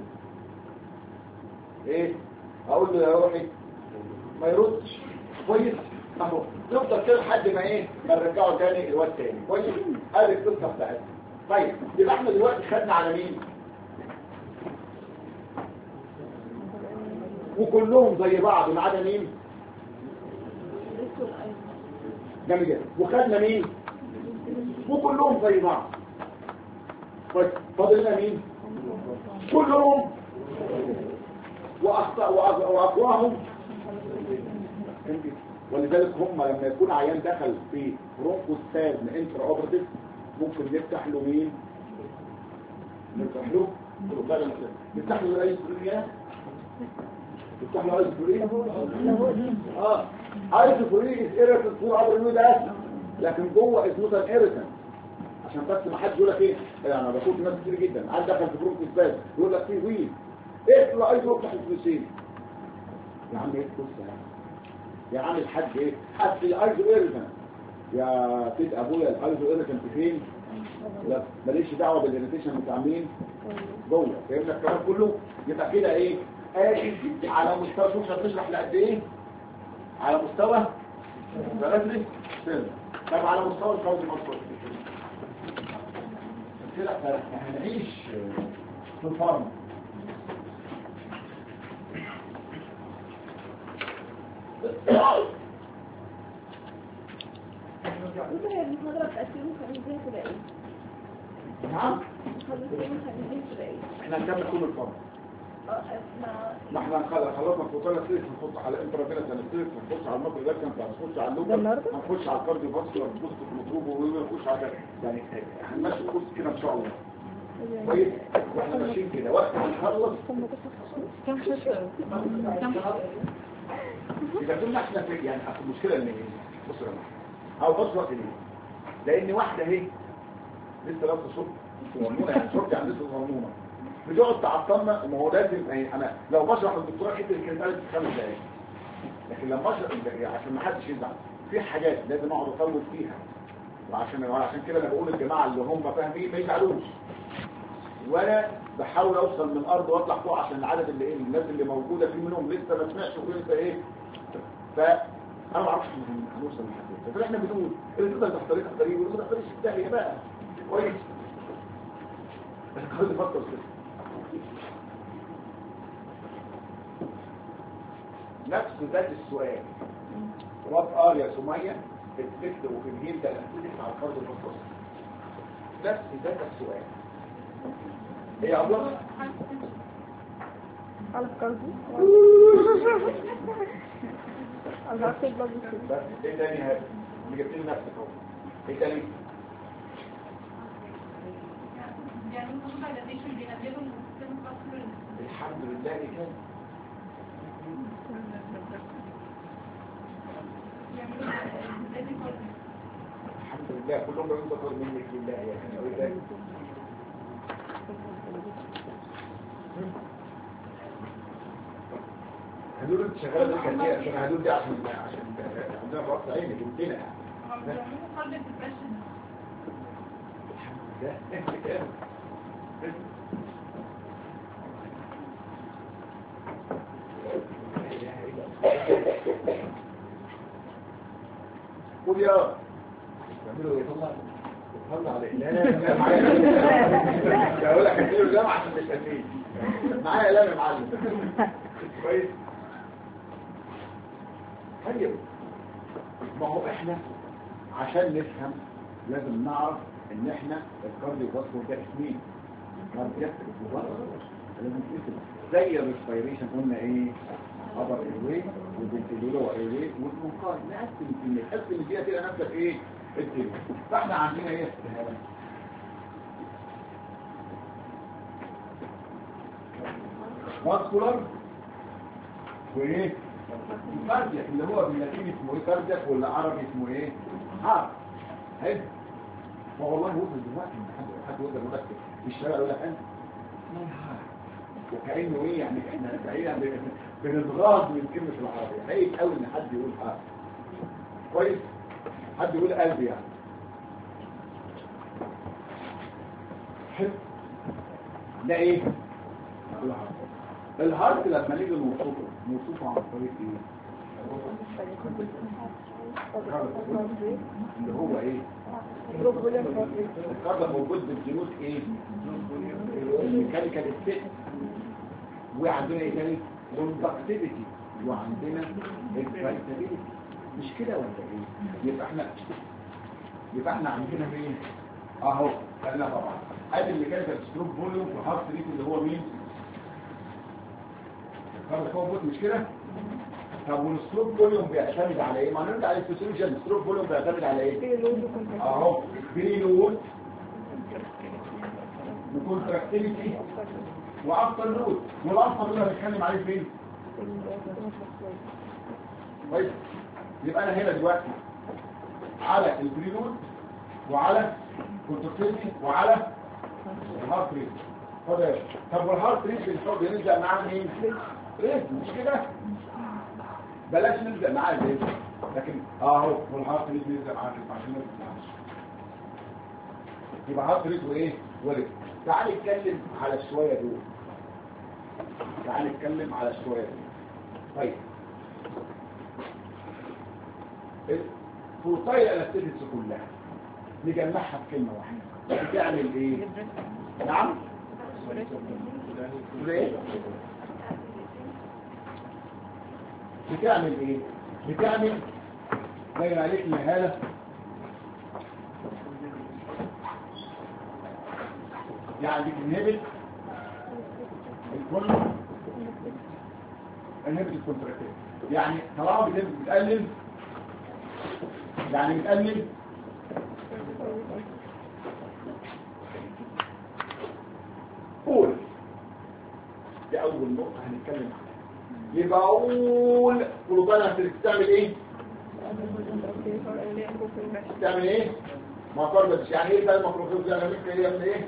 ايه؟ اقول له يا روحي ما يردش كويس اهو. نفضل كده لحد ما ايه؟ ما نرجعه تاني الواد تاني كويس. ادي القصه بتاعتنا. طيب يبقى احنا دلوقتي خدنا على مين؟ وكلهم زي بعض ما عدا مين؟ جميل جدا. وخدنا مين؟ وكلهم زي بعض. طيب فاضل لنا مين؟ كلهم واقواهم. ولذلك هم لما يكون عيان دخل في برونكوسبازم انترا اوبراتيف ممكن نفتح له مين؟ نفتح له نفتح له اي سوريا. نفتح له اي سوريا. اي سوريا ايريتنت فور ابر ده، لكن جوه اسمه ايريتنت. عشان بس ما حدش يقول لك ايه انا بشوف ناس كتير جدا عاد دخل في برونكوسبازم يقول لك فيه ويل ايه لا عايز يفتح الفلوسين. يا عم ايه القصه يا عم الحاج ايه؟ حد الايزو ايريتنت يا سيد ابويا. الايزو ايريتنت فين؟ لا ماليش دعوه بالاريتيشن بتاع مين جوه. فهمنا الكلام كله؟ يبقى كده ايه؟ على مستوى شوف هتشرح لقد ايه؟ على مستوى ثلاثه سنه. طب على مستوى الفوز المصري كده هنعيش في الفرن. انت هي المحاضرة بتاعت يوم الخميس تبقى ايه؟ نعم خلص يوم الخميس تبقى ايه؟ احنا هنكمل كل الفرن. ما احنا خلصنا فوتنا سيريس، هنخش على انترافينس انستيريس، هنخش على المطر الاكشن، هنخش على اللوكال، هنخش على الكارديو فاسكولار، هنخش في المطلوب ونخش على يعني هنمشي الكورس كده ان شاء الله. كويس واحنا ماشيين كده وقت ما نخلص كم حصة؟ اذا كنا احنا في يعني اصل المشكله ان ايه؟ بصوا يا جماعه او بصوا ليه؟ لان واحده اهي لسه لابسه شورت صغنونه، يعني شورت يعني لسه صغنونه بتقعد تعطلنا. ما هو لازم انا لو بشرح للدكتوره حته اللي كانت قالت في 5 دقايق، لكن لما اشرح عشان ما حدش يزعل في حاجات لازم اقعد اطول فيها، وعشان كده انا بقول الجماعه اللي هم فاهمين ما يزعلوش، وانا بحاول اوصل من الارض واطلع فوق عشان العدد اللي ايه الناس اللي موجوده في منهم لسه ما سمعش ولسه ايه. فانا ما اعرفش هنوصل لحد فاحنا بنقول اللي تقدر تختاريه تختاريه واللي ما تختاريش الثانيه بقى كويس. خد فكر كده نفس ذات السؤال وات ار يا سميه الفكر وفي الجيل ده الاسئله على الفرد المختص نفس ذات السؤال هي عباره على الكارديو على الكارديو بس ايه تاني هذا اللي جبت لي نفسك اهو ايه تاني يعني الموضوع ده ليش بينزلوا الحمد لله كده الحمد لله كلهم بينتصر منك لله يعني هدول انت شغال بالكثير عشان هدول دي عشان عندنا رأس عينك انتنا الحمد لله قول يا تعملوا ايه طلع على لا معايا اقول لك هديله جامعه عشان تستنيه معايا لا يا معلم كويس. طيب ما هو احنا عشان نفهم لازم نعرف ان احنا الكارديو فاسكولار ده اسمين كاردياك لازم نفهم زي الريسبيريشن قلنا ايه ابر ايروي والفنتيلولو ايروي والمنقار نقسم فيها كده نفسك ايه الدنيا. فاحنا عندنا ايه فاسكولار وايه كاردياك اللي هو باللاتيني اسمه ايه كاردياك ولا عربي اسمه ايه هارت. حلو والله وصل دلوقتي ان حد يقدر يقول لك الشارع يقول لك انا وكأنه ايه يعني احنا بعيدا بنتغاض من كلمة العربية عيب قوي ان حد يقول هارت كويس حد يقول قلبي يعني حلو ده ايه الهارت لما نيجي نوصفه عن طريق ايه اللي هو ايه الكارد موجود بالجنود ايه الميكانيكال ستيت وعندنا ايه تاني كوندكتيفيتي وعندنا اكسايتابيلتي مش كده ولا ايه يبقى احنا عندنا مين اهو خلينا طبعا ادي الميكانيكال ستروك فوليوم وهارت ريت اللي هو مين الكارد موجود مش كده. طب والستروك فوليوم بيعتمد على ايه ما نرجع للفسيولوجي الستروك فوليوم بيعتمد على ايه اهو بريلود وكونتراكتيليتي وافتر لود والافتر لود هنتكلم عليه فين طيب يبقى انا هنا دلوقتي على البريلود وعلى كونتراكتيليتي وعلى الهارت ريت. طب والهارت ريت بنلزق معاه مين ريت مش كده بلاش نلزق معاه زي لكن اهو والهارت ريت نلزق معاه عشان نلزق يبقى هارت ريت وايه وريت. تعال نتكلم على الشويه دول طيب الفوتايل انستيتس كلها نجمعها في كلمه واحده بتعمل ايه نعم ليه؟ بتعمل ايه؟ بتعمل زي ما عليك الهالة يعني بتنهبت الكل انهبت الكونتراكتيف يعني طالما بتقلل يعني بتقلل قول دي اول نقطة هنتكلم عنها يبقى اقول قلوبنا بتعمل ايه؟ تعمل ايه؟ ما قربتش يعني ايه بقى المفروض يعني من ايه؟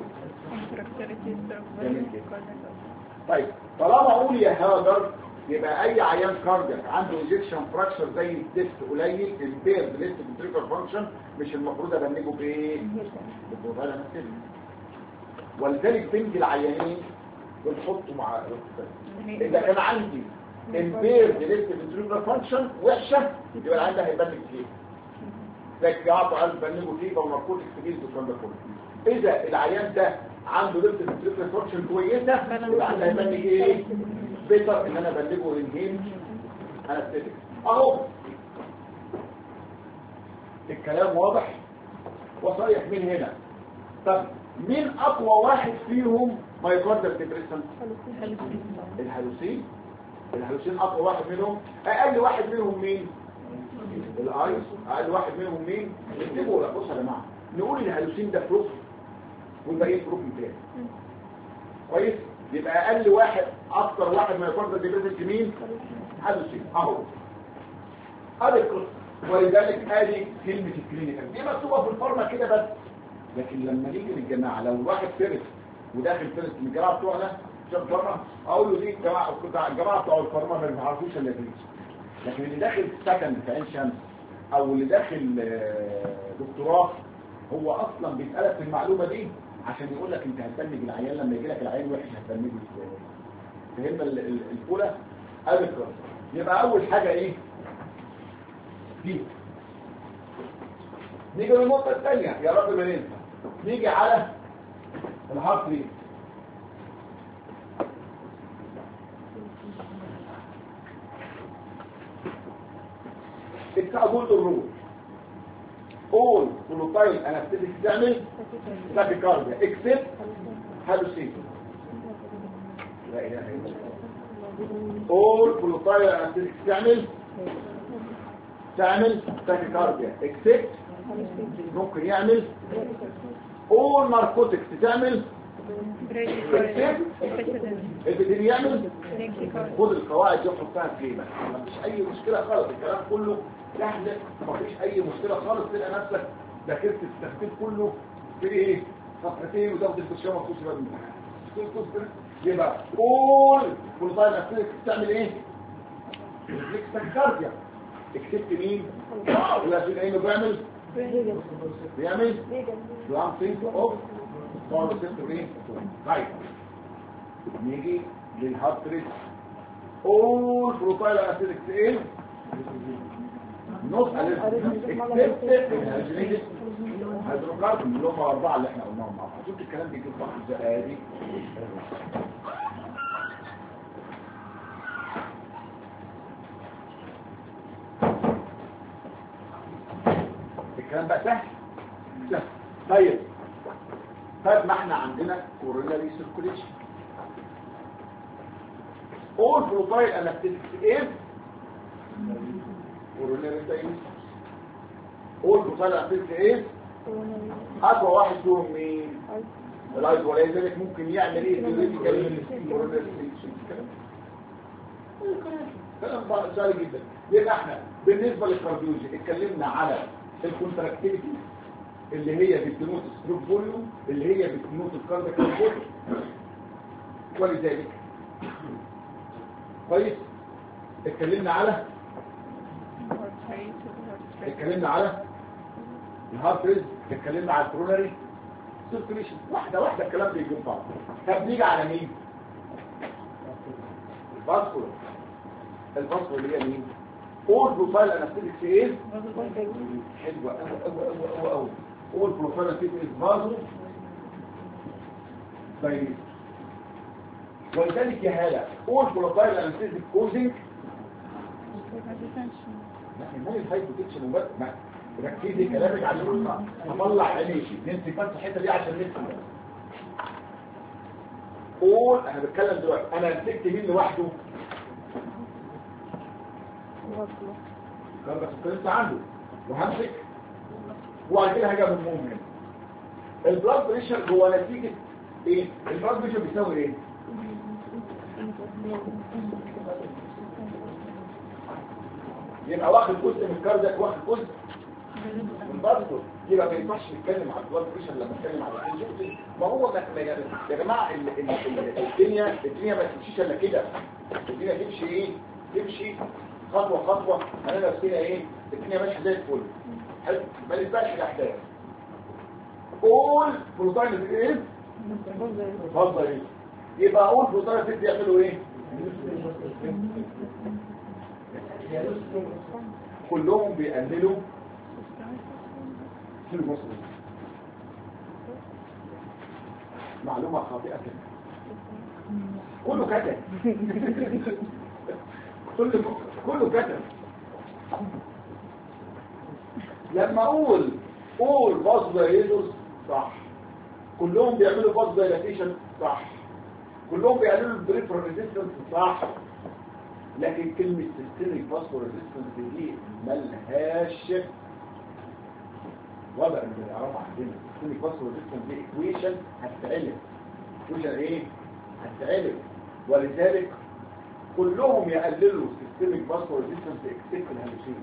طيب طالما اقول يا هاجر يبقى اي عيان كاردياك عنده انجكشن فراكشر زي الديست قليل البيرد ليست فنتريكولار فانكشن مش المفروض ابنجه بايه؟ بالبروفايل نفسه ولذلك بنج العيانين بنحطه مع اذا كان عندي البيرد ليست فنتريكولار فانكشن وحشه يبقى العيان ده هيبنج فيه زي اعطى قلب بنجه فيه وماركوتكس فيه والكلام ده كله اذا العيان ده عنده ليست فنتريكولار فانكشن كويسه يبقى العيان ده هيبنج ايه؟ بيتر ان انا بلغه انهيل انستيتيك اهو الكلام واضح وصريح من هنا. طب مين اقوى واحد فيهم مايوكاردال ديبريشن؟ الهلوسين اقوى واحد منهم. اقل واحد منهم مين؟ الايس. اقل واحد منهم مين؟ نكتبه ولا بص يا جماعه نقول الهلوسين ده بروف والباقي بروف تاني كويس. يبقى اقل واحد اكتر واحد ما يفضل ديبريشن مين؟ هلوسين اهو ادي القصه. ولذلك ادي كلمه الكلينيكال دي مكتوبه في الفورمه كده بس. لكن لما نيجي للجماعه لو الواحد فيرس وداخل فيرس من الجماعه بتوعنا شاف بره اقول له دي الجماعه بتوع الفورمه ما بيعرفوش الا دي. لكن اللي داخل سكن في عين شمس او اللي داخل دكتوراه هو اصلا بيسالك في المعلومه دي عشان يقول لك انت هتبنج العيان لما يجي لك العيان وحش هتبنجه ازاي. فهمنا الاولى الكرة. يبقى اول حاجه ايه دي. نيجي للنقطه الثانيه يا رب ما ننسى. نيجي على الهارت ريت. اقول الرول all volatile anesthetic تعمل tachycardia except hallucination. لا اله الا الله. all volatile anesthetic تعمل tachycardia except ممكن يعمل all narcotics تعمل البدين يعمل. خد القواعد دي وحطها في جيبك مفيش اي مشكله خالص. الكلام كله سهل مفيش اي مشكله خالص. تلاقي نفسك ذاكرت التخطيط كله في ايه صفحتين وتاخد الكشف مخصوص بقى الامتحان. يبقى قول كل طالب نفسك تعمل ايه؟ ريفلكس تاكيكارديا اكتبت مين؟ ولا في عينه بيعمل بلان سينك اوف طالب سيستم ايه؟ طيب نيجي للهارت ريت. قول بروفايل اسيدكس ايه؟ نص الهيدروجينيز هيدروكاربون اللي هم 4 اللي احنا قلناهم مع بعض. شفت الكلام بيجي في بعض ازاي. الكلام بقى سهل. طيب ما احنا عندنا كوروناري سيركوليشن. all profile anesthetics is coronary dialysis. all profile anesthetics is اقوى واحد فيهم مين؟ الايز. ولذلك ممكن يعمل ايه theoretically coronary كلام بقى سهل جدا. يبقى احنا بالنسبه للكارديولوجي اتكلمنا على الكونتراكتيفيتي اللي هي بتنوت ستروك فوليوم اللي هي بتنوت الكاردياك فوليوم. ولذلك كويس اتكلمنا على الهارت ريت. اتكلمنا على الكوروناري سيركيليشن. واحده الكلام بيجي بعض. طب نيجي على مين؟ الفاسكولار اللي هي مين؟ all profile anesthetics is حلوه قوي all profile anesthetics is vaso dilator. ولذلك يا هاله all volatile anesthetic causing لا المال الهايبوتنشن وبس ما ركزي كلامك عشان هطلع عينيكي نمسك بس الحته دي عشان نفهم قول انا بتكلم دلوقتي انا مسكت مين لوحده كان بس لسه عنده وهمسك وبعد كده هاجي بالمهم هنا البلاد بريشر هو نتيجه ايه البلاد بريشر بيساوي ايه يبقى واخد جزء من الكاردياك واخد جزء من برضه يبقى ما ينفعش نتكلم على البلاد بريشر لما نتكلم على الانجكشن ما هو يا جماعه الدنيا ما تمشيش الا كده الدنيا تمشي ايه تمشي خطوه خطوه هنلاقي نفسنا ايه الدنيا ماشيه زي الفل حلو ما نسبقش الاحداث قول بروتين ايه فضل ايه يبقى اقول بروتين بيعملوا ايه كلهم بيقللوا معلومة خاطئة كده كله كتب كله كتب لما اقول باص دايليتوس صح كلهم بيعملوا باص دايليتيشن صح كلهم بيقللوا البريفر ريزيستنس صح لكن كلمة سيستميك فاسفور ريزيستنس دي ملهاش وضع اللي يعرفها عندنا سيستميك فاسفور ريزيستنس دي ايكويشن هتتعلم ايكويشن ايه؟ هتتعلم ولذلك كلهم يقللوا سيستميك فاسفور ريزيستنس اكسبت الهالوسين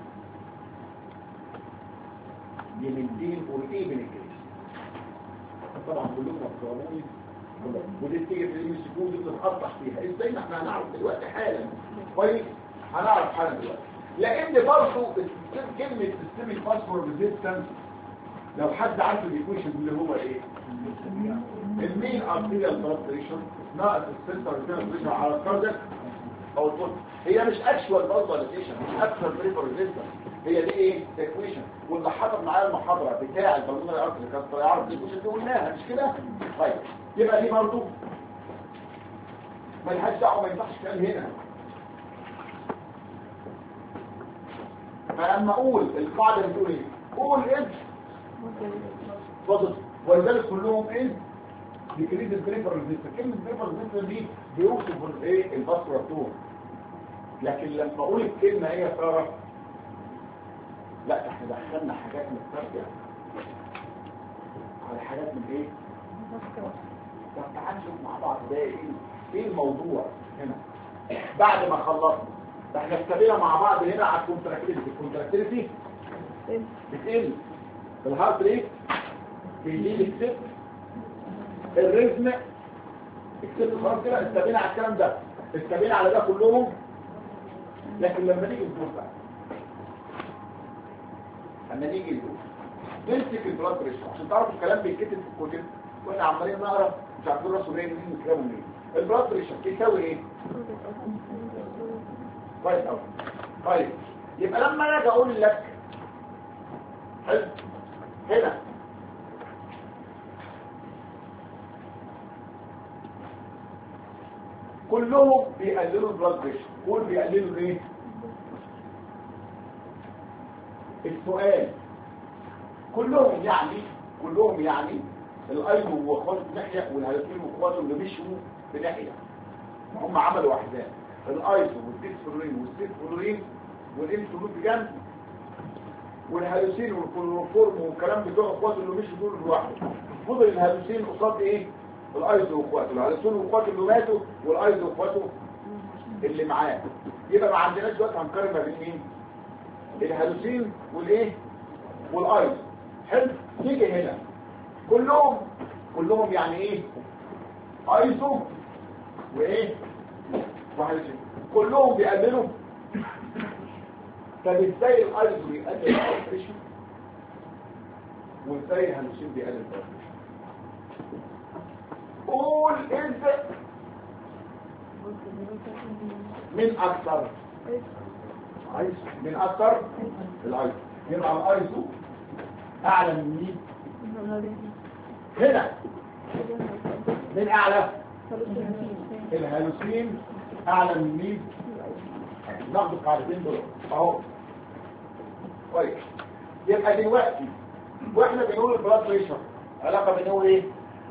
دي من دين وايه من الجيش طبعا كلكم هتفهموني ودي تيجي في الام اس كيو دي بنتقطع فيها ازاي ما احنا هنعرف دلوقتي حالا كويس هنعرف حالا دلوقتي لان برضه كلمه سيستميك فاسفور ريزيستنس لو حد عارف الايكويشن اللي هو ايه المين ارتيريال بلاد بريشر ناقص السنتر بريشر على الكاردياك او الفوت هي مش اكشوال فالفاليديشن مش اكشوال بريفر ريزيستنس هي دي ايه ايكويشن واللي حضر معايا المحاضره بتاع البلمونري ارتري كان يعرف الايكويشن دي قلناها مش كده طيب يبقى دي برضه ملهاش دعوه ما ينفعش كلام هنا فلما اقول القاعده بتقول ايه قول ايه فضل ولذلك كلهم ايه ديكريز البريفر ريزيستنس كلمه بريفر ريزيستنس دي بيوصف الايه الفاسفوراتور لكن لما اقول الكلمه ايه يا ساره لا احنا دخلنا حاجات من التربيه على حاجات من ايه طب تعالوا نشوف مع بعض ده ايه الموضوع هنا بعد ما خلصنا احنا اشتغلنا مع بعض هنا على الكونتراكتيليتي بتقل الهارت ريت بيزيد اكسبت الريزم اكسبت خلاص كده استبينا على الكلام ده استبينا على ده كلهم لكن لما نيجي نقول بقى لما نيجي نقول نمسك البلاد بريشر عشان تعرفوا الكلام بيتكتب في الكتب واحنا عمالين نقرا مش عارفين راسه منين وكلامه منين البلاد بريشر بيساوي ايه كويس قوي طيب يبقى لما انا اجي اقول لك حلو هنا كلهم بيقللوا البلاد بريشر كل بيقللوا ايه السؤال كلهم يعني الايض واخواته بناحيه والهالوسين واخواته اللي مشوا بناحيه هم عملوا احزاب الايض والديسفلورين والسيفلورين والانسولين بجنب والهالوسين والكلوروفورم والكلام بتوع اخواته اللي مشوا دول لوحده فضل الهالوسين قصاد ايه الايض واخواته الهالوسين واخواته اللي ماتوا والايض واخواته اللي معاه يبقى ما عندناش دلوقتي هنقارن ما بين مين الهالوسين والايه والايض حلو نيجي هنا كلهم يعني ايه ايزو وايه وهالوسين كلهم بيقللوا طب ازاي الايزو بيقلل البريشر وازاي الهالوسين بيقلل البريشر قول انت من اكثر ايزو من اكثر الايزو يبقى الايزو اعلى من مين هنا من اعلى الهالوسين اعلى من مين؟ ناخد القاعدتين دول اهو كويس. يبقى دلوقتي واحنا بنقول البلاد بريشر علاقه بين هو ايه؟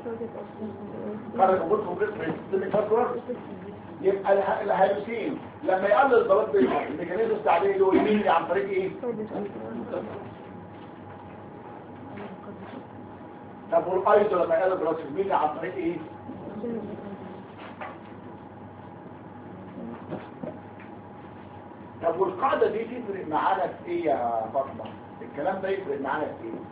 قرر نقول كومبريس سيستميك فاسكولار. يبقى الهالوسين لما يقلل البلاد بريشر الميكانيزم التعبيري له يمين عن طريق ايه؟ طب والايزو لما يقلل البلاد بريشر يمين عن طريق ايه؟ طب والقاعده دي تفرق معانا في ايه يا فاطمه؟ الكلام ده يفرق معانا في ايه؟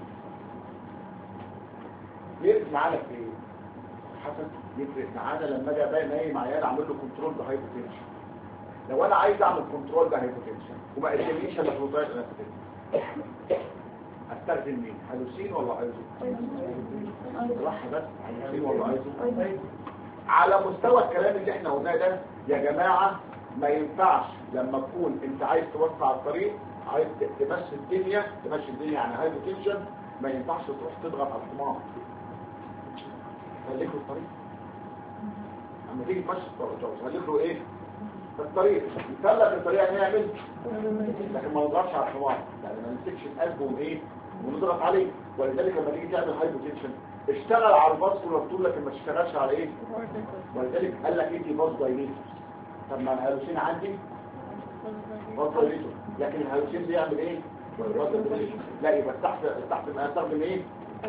يفرق معانا في ايه؟ حسن يفرق معانا لما اجي ابقى نايم عيان اعمل له كنترول بهايبوتنشن. لو انا عايز اعمل كنترول بهايبوتنشن وما قدمليش الا فلوتايد انستيك استخدم مين؟ هالوسين ولا ايزو؟ صح بس هالوسين ولا ايزو؟ على مستوى الكلام اللي احنا قلناه ده يا جماعه ما ينفعش لما تكون انت عايز توسع الطريق عايز تمشي الدنيا يعني هايبوتنشن ما ينفعش تروح تضغط على الحمار. خليك له الطريق اما تيجي تمشي خليك له ايه الطريق يسلك الطريق نعمل لكن ما نضغطش على الحمار يعني ما نمسكش القلب وايه ونضغط عليه. ولذلك لما تيجي تعمل هايبوتنشن اشتغل على الفاسكولار طول لكن ما تشتغلش على ايه. ولذلك قال لك انت باص دايليتور. طب ما الهالوسين عندي باص دايليتور لكن الهالوسين بيعمل ايه؟ لا يبقى تحت ما استخدم ايه؟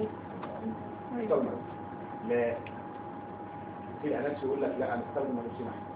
لا في الاناس يقول لك لا انا استخدم هالوسين احسن.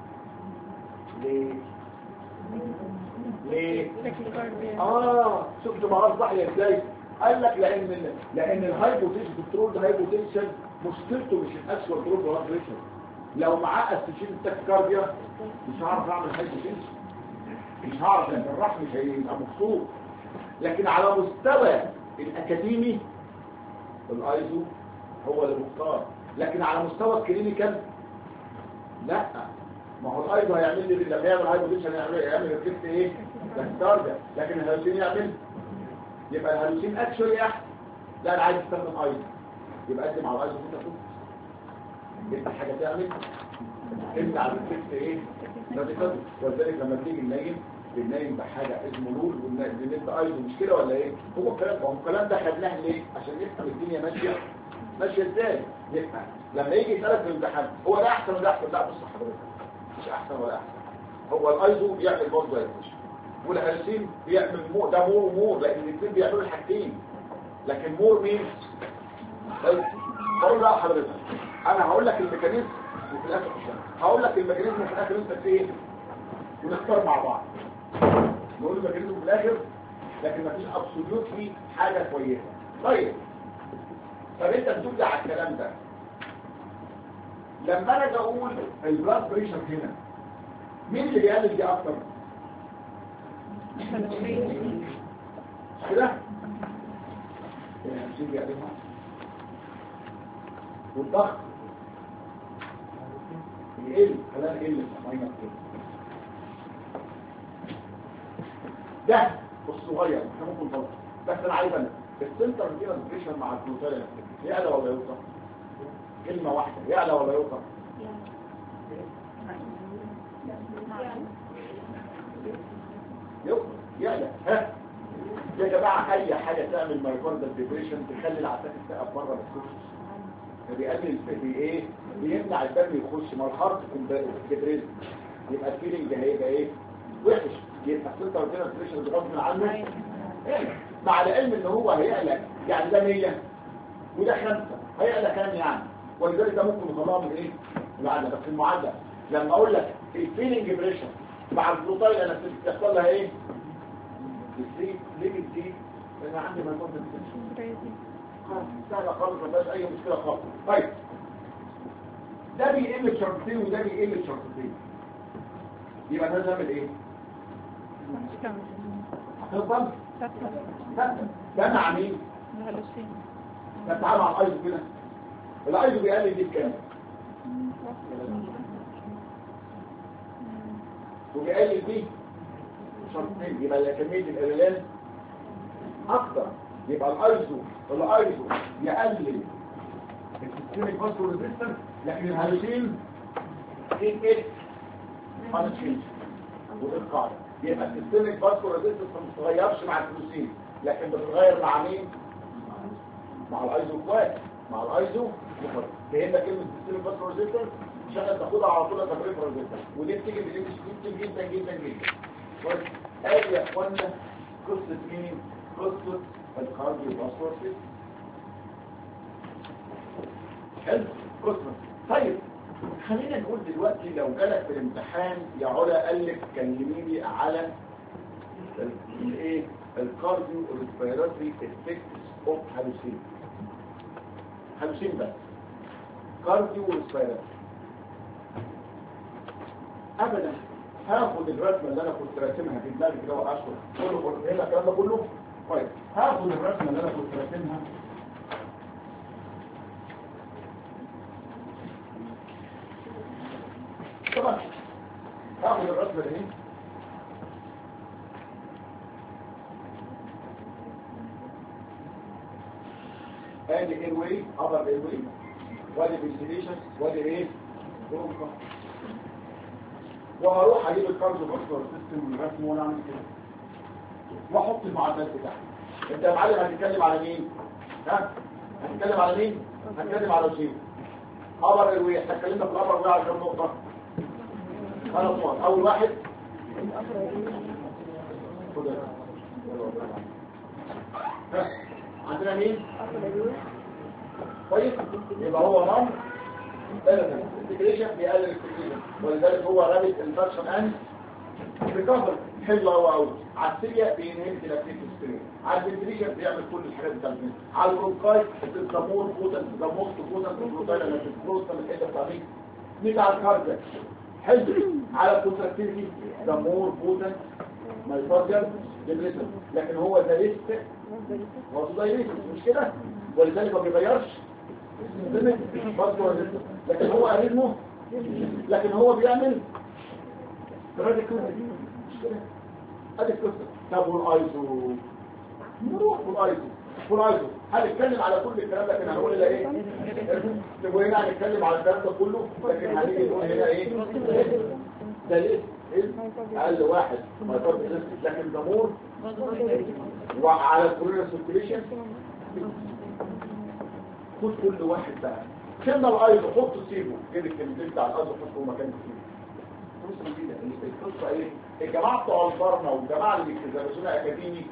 ليه شفت معاه صحيح ازاي؟ قال لك لان الهايبوتنشن كنترول ده هايبوتنشن مشكلته مش الاكشوال كنترول بلاد بريشر. لو معاه استشير التاكيكارديا مش هعرف اعمل هايبوتنشن مش هعرف لان الراس مش هيبقى مبسوط. لكن على مستوى الاكاديمي الايزو هو اللي مختار. لكن على مستوى الكلينيكال لا ما هو الايزو هيعمل لي لما يعمل هايبوتنشن يعمل ريفلكت ايه تاكيكارديا لكن الهالوسين يعمل يبقى الهالوسين اكشولي احسن. لا انا عايز استخدم ايزو يبقى قدم على الايزو انت شوف انت حاجه تعمل انت على الفكس ايه راديكال. ولذلك لما تيجي النايم بحاجه اسمه نور والنت ايزو مش كده ولا ايه؟ هو الكلام ده خدناه ليه؟ عشان نفهم الدنيا ماشيه ازاي. يبقى لما يجي يسالك في الامتحان هو ده احسن ولا احسن؟ لا بص حضرتك مش احسن ولا احسن. هو الايزو بيعمل برضه ايزوش والهالوسين بيعمل ده مور لان الاثنين بيعملوا الحاجتين. لكن مور مين؟ بقول لا حضرتك انا هقول لك الميكانيزم وفي الاخر هقول لك الميكانيزم وفي الاخر انت في ايه ونختار مع بعض نقول الميكانيزم في الاخر لكن مفيش ابسوليوتلي حاجه كويسه. طيب طب انت بتقول على الكلام ده لما انا اجي اقول البلاد بريشر هنا مين اللي بيقلل دي اكتر؟ كده والضغط يقل خلال يقل ماينس ده الصغير احنا ممكن نطلع بس انا عايز انا السنتر كده بريشر مع الجلوتال يعلى ولا يوطى؟ كلمه واحده يعلى ولا يوطى؟ يعلى. ها يا جماعه اي حاجه تعمل مايكاردال ديبريشن تخلي العساكر تقف بره الكورس بيقلل ايه بيمنع الدم يخش ما الهارت كومبريس يبقى الفيلنج هيبقى ايه وحش. يبقى السنتر كده ديبريشن غصب عنه مع العلم ان هو هيعلى يعني ده 100 وده 5 هيعلى كام يعني. ولذلك ده ممكن نطلعه من ايه المعادله. بس المعادله لما اقول لك الفيلنج بريشر مع الفلوتايل انا بتحصل لها ايه ليه دي انا عندي مايكروب سهله خالص ما فيهاش اي مشكله خالص. طيب ده بيقل بشرطتين وده بيقل بشرطتين يبقى ده نعمل ايه؟ هتفضل ده مع مين؟ ده تعالى مع الايزو كده. الايزو بيقلل دي بكام؟ وبيقلل دي شرطين يبقى كميه الالالان اكتر. يبقى الايزو يقلل السيستميك فاسكولار ريزيستنس لكن الهالوسين keep it unchanged. ودي القاعدة. يبقى السيستميك فاسكولار ريزيستنس ما بتتغيرش مع الفلوسين، لكن بتتغير مع مين؟ مع الايزو كويس، مع الايزو كويس. فهمنا كلمة السيستميك فاسكولار ريزيستنس عشان تاخدها على طول كبريفرال ريزيستنس، ودي بتيجي بالانجلش كتير جدا جدا جدا. كويس. ادي يا اخوانا قصة مين؟ قصة الكارديو فاسكولار سيستم. حلو قصة. طيب خلينا نقول دلوقتي لو جالك في الامتحان يا علا قال لك كلميني على الايه الكارديو ريسبيراتوري افكتس اوف هالوسين. هالوسين بس كارديو ريسبيراتوري ابدا. هاخد الرسمه اللي انا كنت راسمها في دماغي كده واشرح كله هنا الكلام ده كله. طيب هاخد الرسمه اللي انا كنت راسمها طبعا. هاخد الرسمه دي ادي ايه واي ابر ايه واي وادي فينتيليشن وادي ايه برونكا، وهروح اجيب الكارديو فاسكولار سيستم من الرسم وانا اعمل كده واحط المعادلات بتاعتي. انت يا معلم هتتكلم على مين؟ ها؟ هتتكلم على مين؟ هتتكلم على الجيم ابر ايه واي. احنا اتكلمنا في الابر واي على كام نقطه؟ 3 نقط. اول واحد عندنا مين؟ كويس. يبقى هو نوم الانتجريشن بيقلل الكونتيجن، ولذلك هو رابط الفانكشن اند ريكفر. حلو قوي. على السيريا بينهيت الاكتيف ستريم، على الفنتريشن بيعمل كل الحاجات بتاعتنا، على البرونكايت الدمور بوتنت دموست بوتنت البروتين اللي في البروستال الحته بتاعتي. نيجي على الكاردياك حلو. على الكونتراكتيفيتي دمور بوتنت مايوكارديال ديبريشن، لكن هو ده لسه وصدايريس مش كده، ولذلك ما بيغيرش لكن هو اريثمو، لكن هو بيعمل راديكال مش كده. ادي القصه. طب والايزو نروح والايزو هنتكلم على كل الكلام ده، لكن هنقول الا ايه؟ طب هنا هنتكلم على الكلام ده كله، لكن هنيجي نقول هنا ايه؟ ده ايه؟ اقل واحد ما يقدر لكن دمور وعلى الكورير سيركيليشن. خد كل واحد بقى شلنا الايزو حطه سيبه كده الكلمتين بتاع الايزو حطه مكان فيه. بص كده القصه ايه؟ الجماعه بتوع البرنا والجماعه اللي بيدرسونا اكاديمي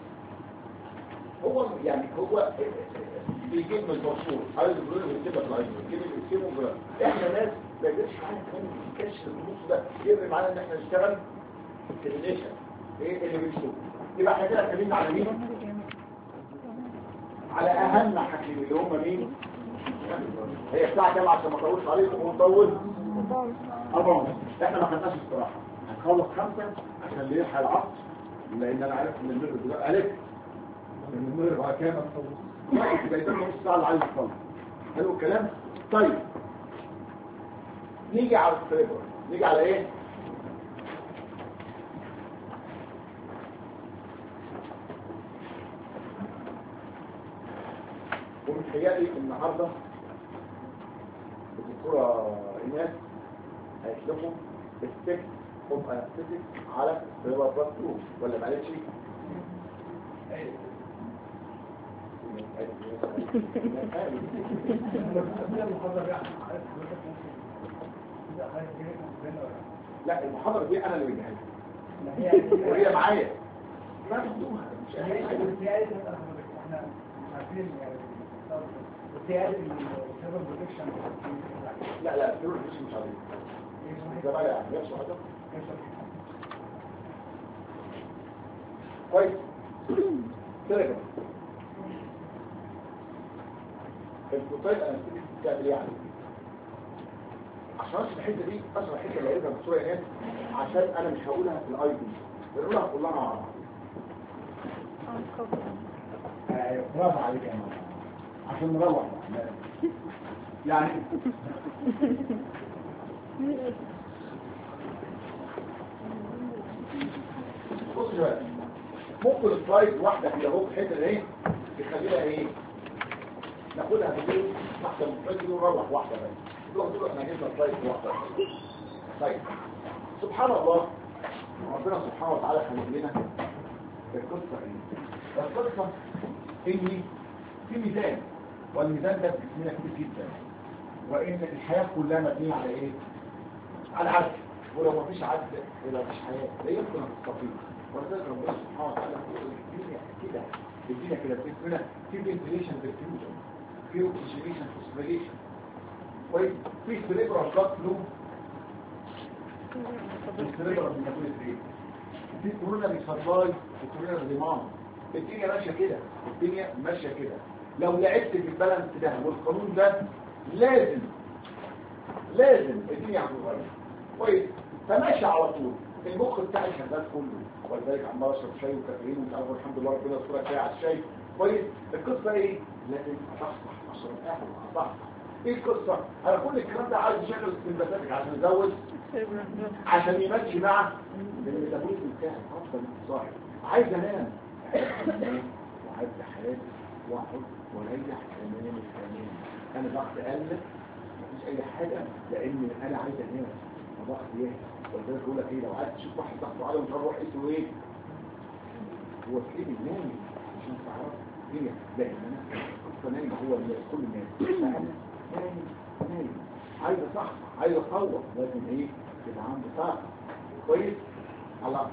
هو يعني هو بيجيب من المشهور عايز يقول له كده في الايزو كده بيكتبوا. احنا ناس ما يجيش معانا كاش النص ده يفرق معانا ان احنا نشتغل في الريليشن ايه اللي بنشوفه. يبقى احنا كده اتكلمنا على مين؟ على اهم حاجتين اللي هم مين؟ هي الساعه كام عشان ما اطولش عليكم ونطول 4. احنا ما خدناش استراحه، هنخلص 5 عشان اللي يلحق العصر، لان انا عارف ان المغرب دلوقتي عليك ان المغرب على كام هتخلص يبقى يديك نص ساعه اللي عايز يخلص. حلو الكلام. طيب نيجي على السيرفر. نيجي على ايه؟ ومتهيألي النهارده الدكتوره ايناس هيشرحوا السكت اوف انستيك على سيرفر بلس 2 ولا معلش؟ لا المحاضرة دي انا اللي بجهزها وهي معايا ما بدوها مش احنا عارفين يعني السيرفر بروتكشن. لا السيرفر بروتكشن مش عارف ده بقى يعني نفسه حاجه كويس. كده البروتين انستيك بتعمل ايه يعني؟ عشان اشرح الحته دي اشرح الحته اللي قايلها الدكتوره ايناس عشان انا مش هقولها في الاي دي، بنقولها كلها مع بعض. برافو عليك يا ماما عشان نروح يعني بص شويه ممكن سلايد واحده كده اهو في الحته دي تخليها ايه؟ ناخدها بالليل واحده من الفجر ونروح واحده بس. تروح تقول احنا جبنا سلايد واحده طيب سبحان الله، ربنا سبحانه وتعالى خلق لنا القصه ايه؟ القصه ان في ميزان، والميزان ده في جسمنا كتير جدا، وان الحياه كلها مبنيه على ايه؟ على عدل، ولو ما فيش عدل يبقى مفيش حياه، لا يمكن ان تستقيم. ولذلك ربنا سبحانه وتعالى بيقول الدنيا كده، الدنيا كده في جسمنا في فنتيليشن بالفيوجن، في اوكسجينيشن فوسفوريليشن، كويس، في سيريبرال بلاد فلو، السيريبرال بيقول ايه؟ في كورونا بيسبلاي وكورونا ديماند. الدنيا ماشيه كده، الدنيا ماشيه كده. لو لعبت في البالانس ده والقانون ده لازم الدنيا هتتغير. كويس، فماشي على طول. المخ بتاعي شغال كله، ولذلك عمال اشرب شاي وكافيين ومش عارف، الحمد لله ربنا يسترك شاي على الشاي. كويس، القصه ايه؟ لازم اصحصح، اشرب قهوه اصحصح. ايه القصه؟ انا كل الكلام ده عايز اشغل السمباثيك عشان ازود، عشان يمشي مع الميتابوليزم بتاعي. افضل صاحي، عايز انام وعايز حياتي واقعد واريح تمام التمام. انا ضغط قل مفيش اي حاجه، لان انا عايز انام وضغط ايه. ولذلك بقول لك ايه، لو عايز تشوف واحد ضغطه عالي ومش عارف يروح اسمه ايه، هو كده نايم عشان تعرف هي. لكن انا قصه نايم، هو اللي كل الناس انا نايم عايز اصحصح، عايز اصور، لازم ايه يبقى عندي طاقه. كويس، على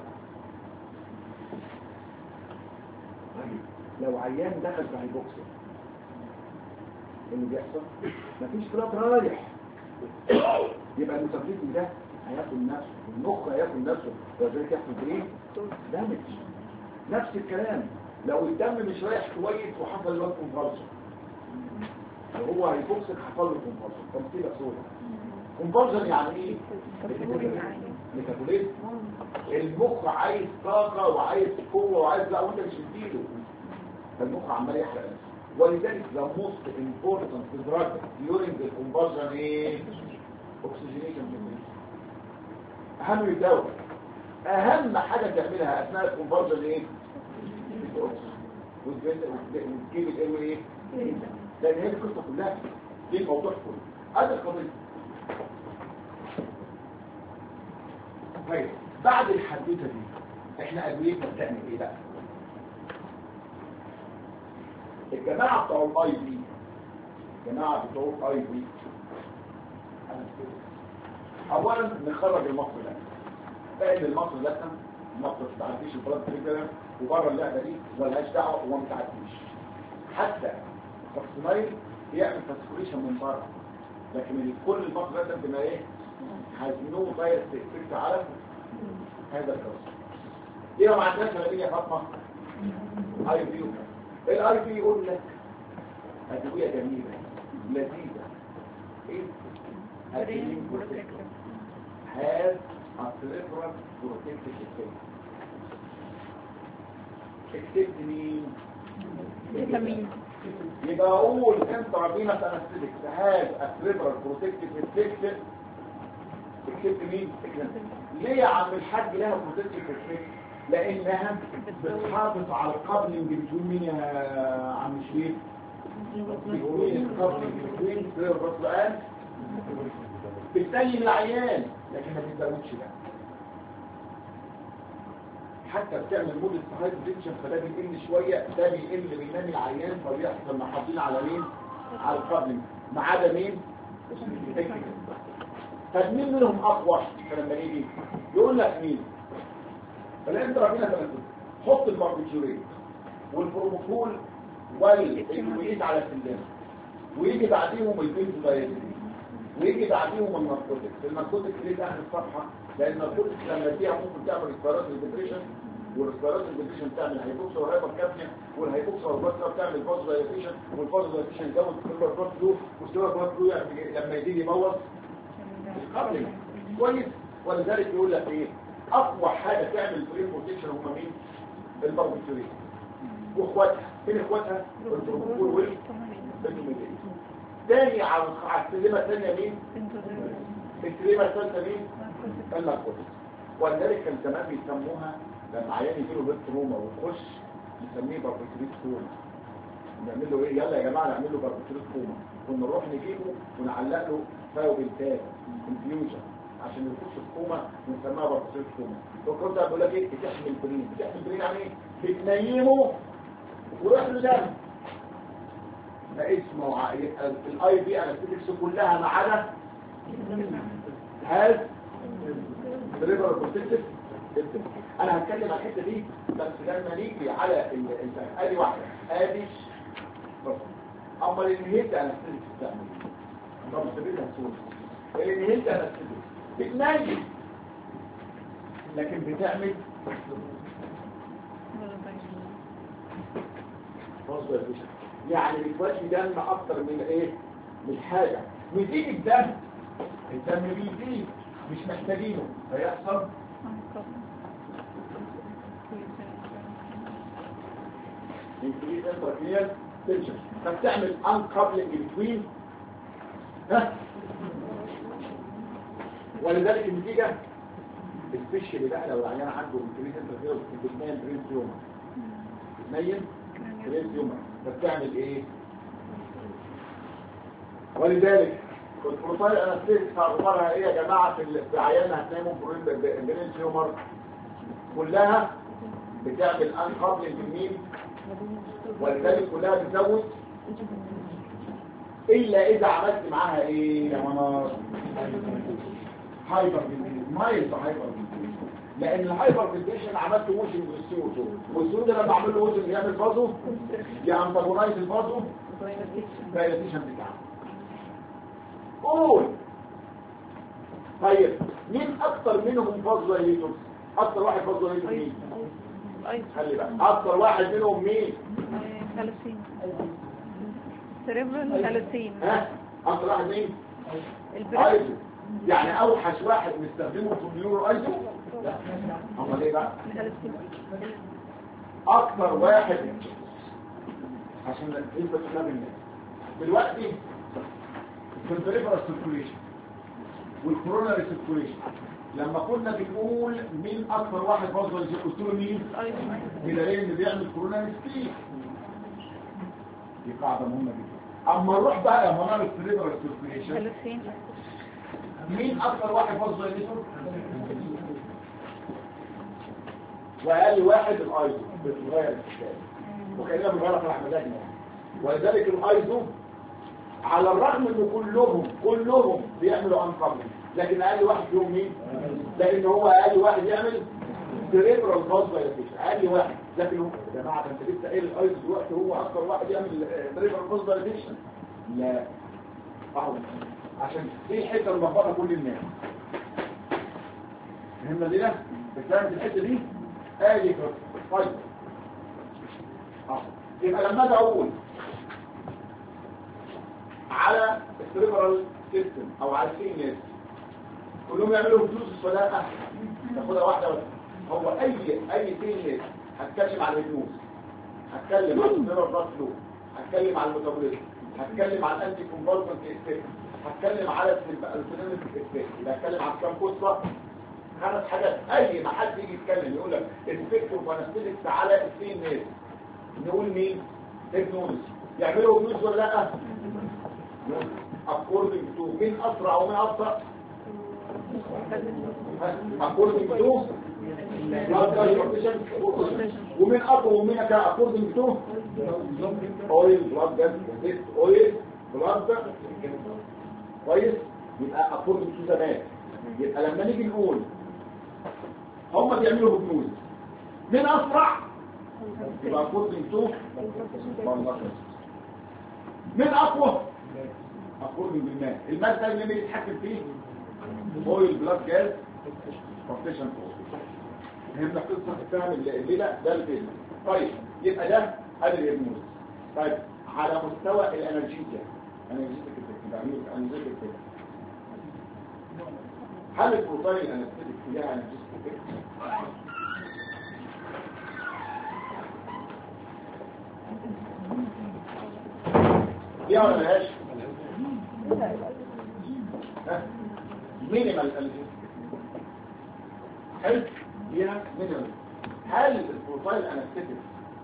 لو عيان دخل في هايبوكسيا اللي بيحصل مفيش بلاد رايح، يبقى الميتابوليزم ده هياكل نفسه، المخ هياكل نفسه، وذلك يحصل ايه؟ دامج. نفس الكلام لو الدم مش رايح كويس وحصل له كونفرجن، لو هو هايبوكسيك حصل له كونفرجن، تمثيل صوره. كونفرجن يعني ايه؟ ميتابوليزم. المخ عايز طاقه وعايز قوه وعايز، لا وانت مش مديله، فالمخ عمال يحرق نفسه. ولذلك the most important drug during the conversion ايه؟ oxygenation. اهم الدواء، اهم حاجه تعملها اثناء الكونفرجن ايه؟ وتجيب الايه ايه؟ لان هي القصه كلها دي الموضوع كله. هذا القضيه. طيب بعد الحدوته دي احنا ادويتنا بتعمل ايه بقى؟ الجماعه بتوع الاي بي، الجماعه بتوع الاي بي، اولا نخرج المصل ده، لان المصل ده ما بتعديش البلد كده، وبره اللعبه دي ملهاش دعوه وما بتعديش. حتى الفاكسينايل بيعمل فاسكوليشن من بره، لكن كل المصل ده بما ايه؟ هيزنوه فايروس افكت على هذا الكورس. دي ما عندناش غير يا فاطمه اي بي. الاي بي يقول لك ادويه جميله لذيذه، ايه؟ برين بروتكتيف، هاز السيريبرال بروتكتيف افكت. اكتبت مين؟ فيتامين. يبقى اقول انت ربينا تنسلك هاز السيريبرال بروتكتيف افكت. اكتبت مين؟ ليه يا عم الحاج لها بروتكتيف افكت؟ لانها بتحافظ على القبلنج بتقول مين يا عم شريف؟ بتقول القبلنج بتقول زي الرسول بتسلم العيان، لكن ما بتزودش ده. حتى بتعمل مود السهايد ديكشن، فده بيقل شويه، ده بيقل بينام العيان، فبيحصل محافظين على مين؟ على القبلنج، ما عدا مين؟ فمين منهم اقوى؟ فلما يجي يقول لك مين؟ فلان ربنا تمثل حط الباربيتوريت والبروموكول والإنويت على السلم، ويجي بعديهم البنزودايزين، ويجي بعديهم الناركوتكس. الناركوتكس ليه اخر الصفحه؟ لان الناركوتكس لما فيها ممكن تعمل ريسبيراتوري ديبريشن، والريسبيراتوري ديبريشن تعمل هايبوكسيا وهايبركابنيا، والهايبوكسيا والباسكر تعمل فازودايليشن، والفازودايليشن يزود السيلولار بلاد فلو، والسيلولار بلاد فلو لما يجي يبوظ القبل. كويس، ولذلك يقول لك ايه؟ اقوى حاجه تعمل برين بروتكشن هم مين؟ الباربيتوريت واخواتها. فين اخواتها؟ البروموكول والبنزودايزين. تاني على السلمه الثانيه مين؟ السلمه الثالثه مين؟ الناركوتكس. ولذلك كان زمان بيسموها لما عيان يجي له بيت تروما ويخش نسميه باربيتوريت كوما. نعمل له ايه؟ يلا يا جماعه نعمل له باربيتوريت كوما، كنا نروح نجيبه ونعلق له فايو بنتات انفيوجن عشان يخش في كوما بنسميها باركسيل كوما. الدكتور ده بيقول لك ايه؟ بتحمل برين. بتحمل برين يعني ايه؟ بتنيمه ويروح له دم. ده اسمه الاي بي انستيكس كلها ما عدا هاز ريفر بروتكتيف. انا هتكلم عن الحته دي بس لما نيجي على ادي واحده ادي بص. اما الانهيت انستيكس بتعمل ايه؟ طب سبيلها سوري. الانهيت انستيكس بتنيم لكن بتعمل يعني بتودي دم اكتر من ايه؟ من حاجه. بيزيد الدم بيزيد مش محتاجينه فيحصل increase intracranial tension فبتعمل uncoupling between ولذلك النتيجه السبيشال بقى لو العيان عنده increase intracranial بتنين برين تيومر بتنين برين تيومر فبتعمل ايه؟ ولذلك البروتايل انستيكس اخبارها ايه يا جماعه في عيان هتناموا برين تيومر كلها بتعمل انكابلنج مين ولذلك كلها بتزود الا اذا عملت معاها ايه يا منار؟ هايبر فنتيليشن مايلد هايبر فنتيليشن لان الهايبر فنتيليشن عملت موشن بالسيوتو والسيوتو ده لما اعمل له موشن يعمل فازو يانتاجونايز الفازو دايلاتيشن بتاعه. قول طيب مين اكتر منهم فازو دايليتورز؟ اكتر واحد فازو دايليتور مين؟ خلي بقى اكتر واحد منهم مين؟ ثلاثين سيريبرال ثلاثين. ها اكتر واحد مين؟ البريد يعني اوحش واحد نستخدمه في النيورو ايزو؟ لا هم ليه بقى؟ اكتر واحد عشان يثبت كلام الناس دلوقتي في البريفرال سيركوليشن والكوروناري سيركوليشن لما كنا بنقول مين اكتر واحد فاضل قلت له مين؟ بدليل ان بيعمل كوروناري ستيك. دي قاعده مهمه جدا. اما نروح بقى يا منار البريفرال سيركوليشن مين اكتر واحد فاضل يليتور؟ واقل واحد الايزو بتغير الكتاب وكاننا بنغير في الاحمدان ولذلك الايزو على الرغم ان كلهم بيعملوا انكابلنج لكن اقل واحد فيهم مين؟ لان هو اقل واحد يعمل سيريبرال فازودايليتيشن اقل واحد لكن هو يا جماعه انت لسه قايل الايزو دلوقتي هو اكتر واحد يعمل سيريبرال فازودايليتيشن لا اهو عشان دي حته ملخبطه كل الناس فهمنا دي ده بتفهم الحته دي ادي كده طيب يبقى لما اجي اقول على السيريبرال سيستم او على السي اس كلهم يعملوا فلوس ولا لا تاخدها واحده بس هو اي سي اس هتكلم على الهيبنوز هتكلم على السيريبرال بلاد فلو هتكلم على الميتابوليزم هتكلم على الانتي كونفالسنت افكت هتكلم على السينيميك افكت يبقى هتكلم على كام قصه 5 حاجات اي ما حد يجي يتكلم يقول لك السبيكتروم فانستيكس على السي ان اس نقول مين هيبنوز يعملوا هيبنوز ولا لا according to مين اسرع ومين ابطا according to ومين اقوى ومين according to oil blood gas oil blood كويس يبقى according to زمان يبقى لما نيجي نقول هم بيعملوا هيبنوز مين اسرع يبقى according to مين اقوى أقول بالماء المادة اللي بيتحكم فيه اويل بلاد جاز كومبريشن فورس فهمنا قصة الفهم اللي ده الفيلم طيب يبقى ده ادي الهيبنوز طيب على مستوى الانرجيتيا هل البروتين انستيك فيها انرجيتيك دي ولا ملهاش مينيمال هل ليها مينيمال هل البروفايل انستيك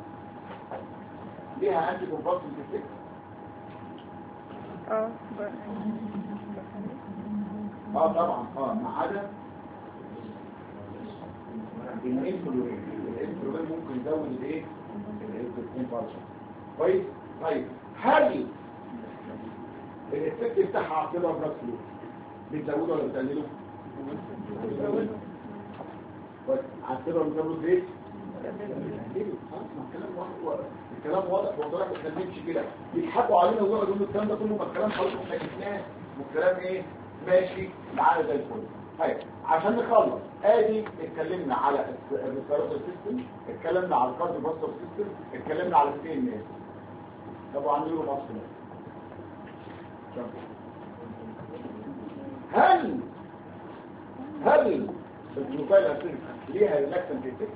ليها انتي كونفالسنت افكت طبعا ما عدا الانفلورين ممكن يزود الايه الانفلورين. كويس. طيب هل الافكت بتاعها على الكبر بلاد فلو بتزوده ولا بتقلله؟ كويس. على الكبر بتزود ايه؟ الكلام واضح وطلع ما تكلمش كده يضحكوا علينا ويقعدوا يقولوا الكلام ده كله ما الكلام خلاص احنا جبناه والكلام ايه ماشي معانا زي الفل. طيب عشان نخلص ادي اتكلمنا على الريسبيراتوري سيستم، اتكلمنا على الكارديوفاسكولار سيستم، اتكلمنا على السي ان اس. طب وعندنا له مصر هل الجلوكايل اسيد ليها ريلاكسنت افكت؟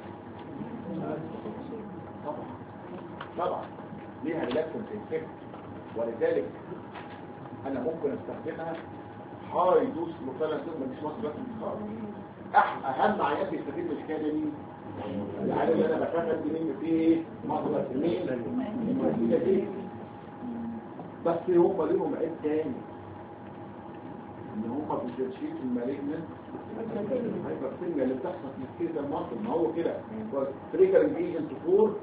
طبعا ليها ريلاكسنت افكت، ولذلك انا ممكن استخدمها هاي دوز جلوكايل اسيد مش مصر بس اهم عيان يستفيد من الحكايه دي العيان اللي انا بشغل مين فيه مصر مين دي. بس هم ليهم عيب تاني ان هم بيشيلوا المالجنت الهايبرتنجا اللي بتحصل في كده المصل. ما هو كده تريجرنج ايجنت فور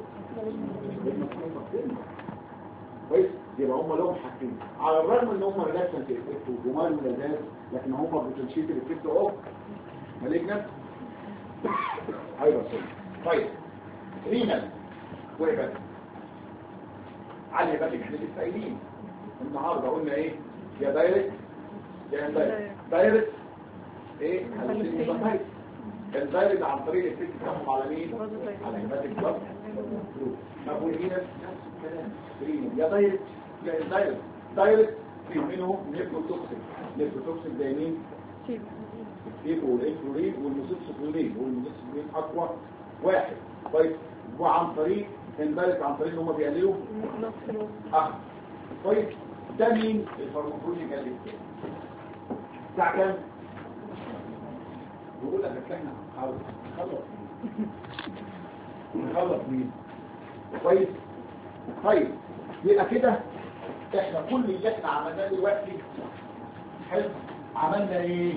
كويس. يبقى هم لهم حاجتين على الرغم ان هم ريلاكسنت افكت وجمال ملازات، لكن هم بتشيل الافكت اوف مالجنت هايبرتنجا. طيب رينال وهبات على الهبات احنا لسه قايلين النهارده قلنا ايه؟ يا دايركت يا اندايركت. دايركت ايه؟ الدايركت عن طريق الافكت بتاعهم على مين؟ على الهيباتيك بلاد. طب والهنا نفس الكلام يا دايركت يا اندايركت. دايركت في منهم نيفروتوكسين زي مين؟ السيب والانفلورين والموسيكسفلورين اقوى واحد. طيب وعن طريق اندايركت عن طريق ان هم بيقللوا كويس. ده مين؟ الفارماكولوجيكال افكت بتاع كام؟ بقول لك احنا نخلص مين؟ كويس. طيب يبقى كده احنا كل اللي احنا عملناه دلوقتي حلو. عملنا ايه؟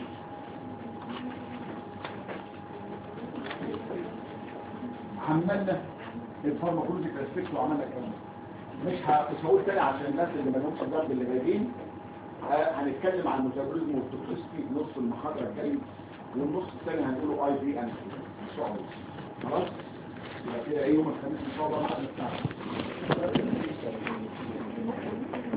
عملنا الفارماكولوجيكال افكت وعملنا كمان مش هقول تاني عشان الناس اللي ما لهمش ضرب اللي جايين. هنتكلم عن الميتابوليزم والتوكسيستي نص المحاضره الجاي، والنص الثاني هنقوله اي بي ان ان شاء الله. خلاص يبقى كده ايه يوم الخميس ان شاء الله بعد الساعه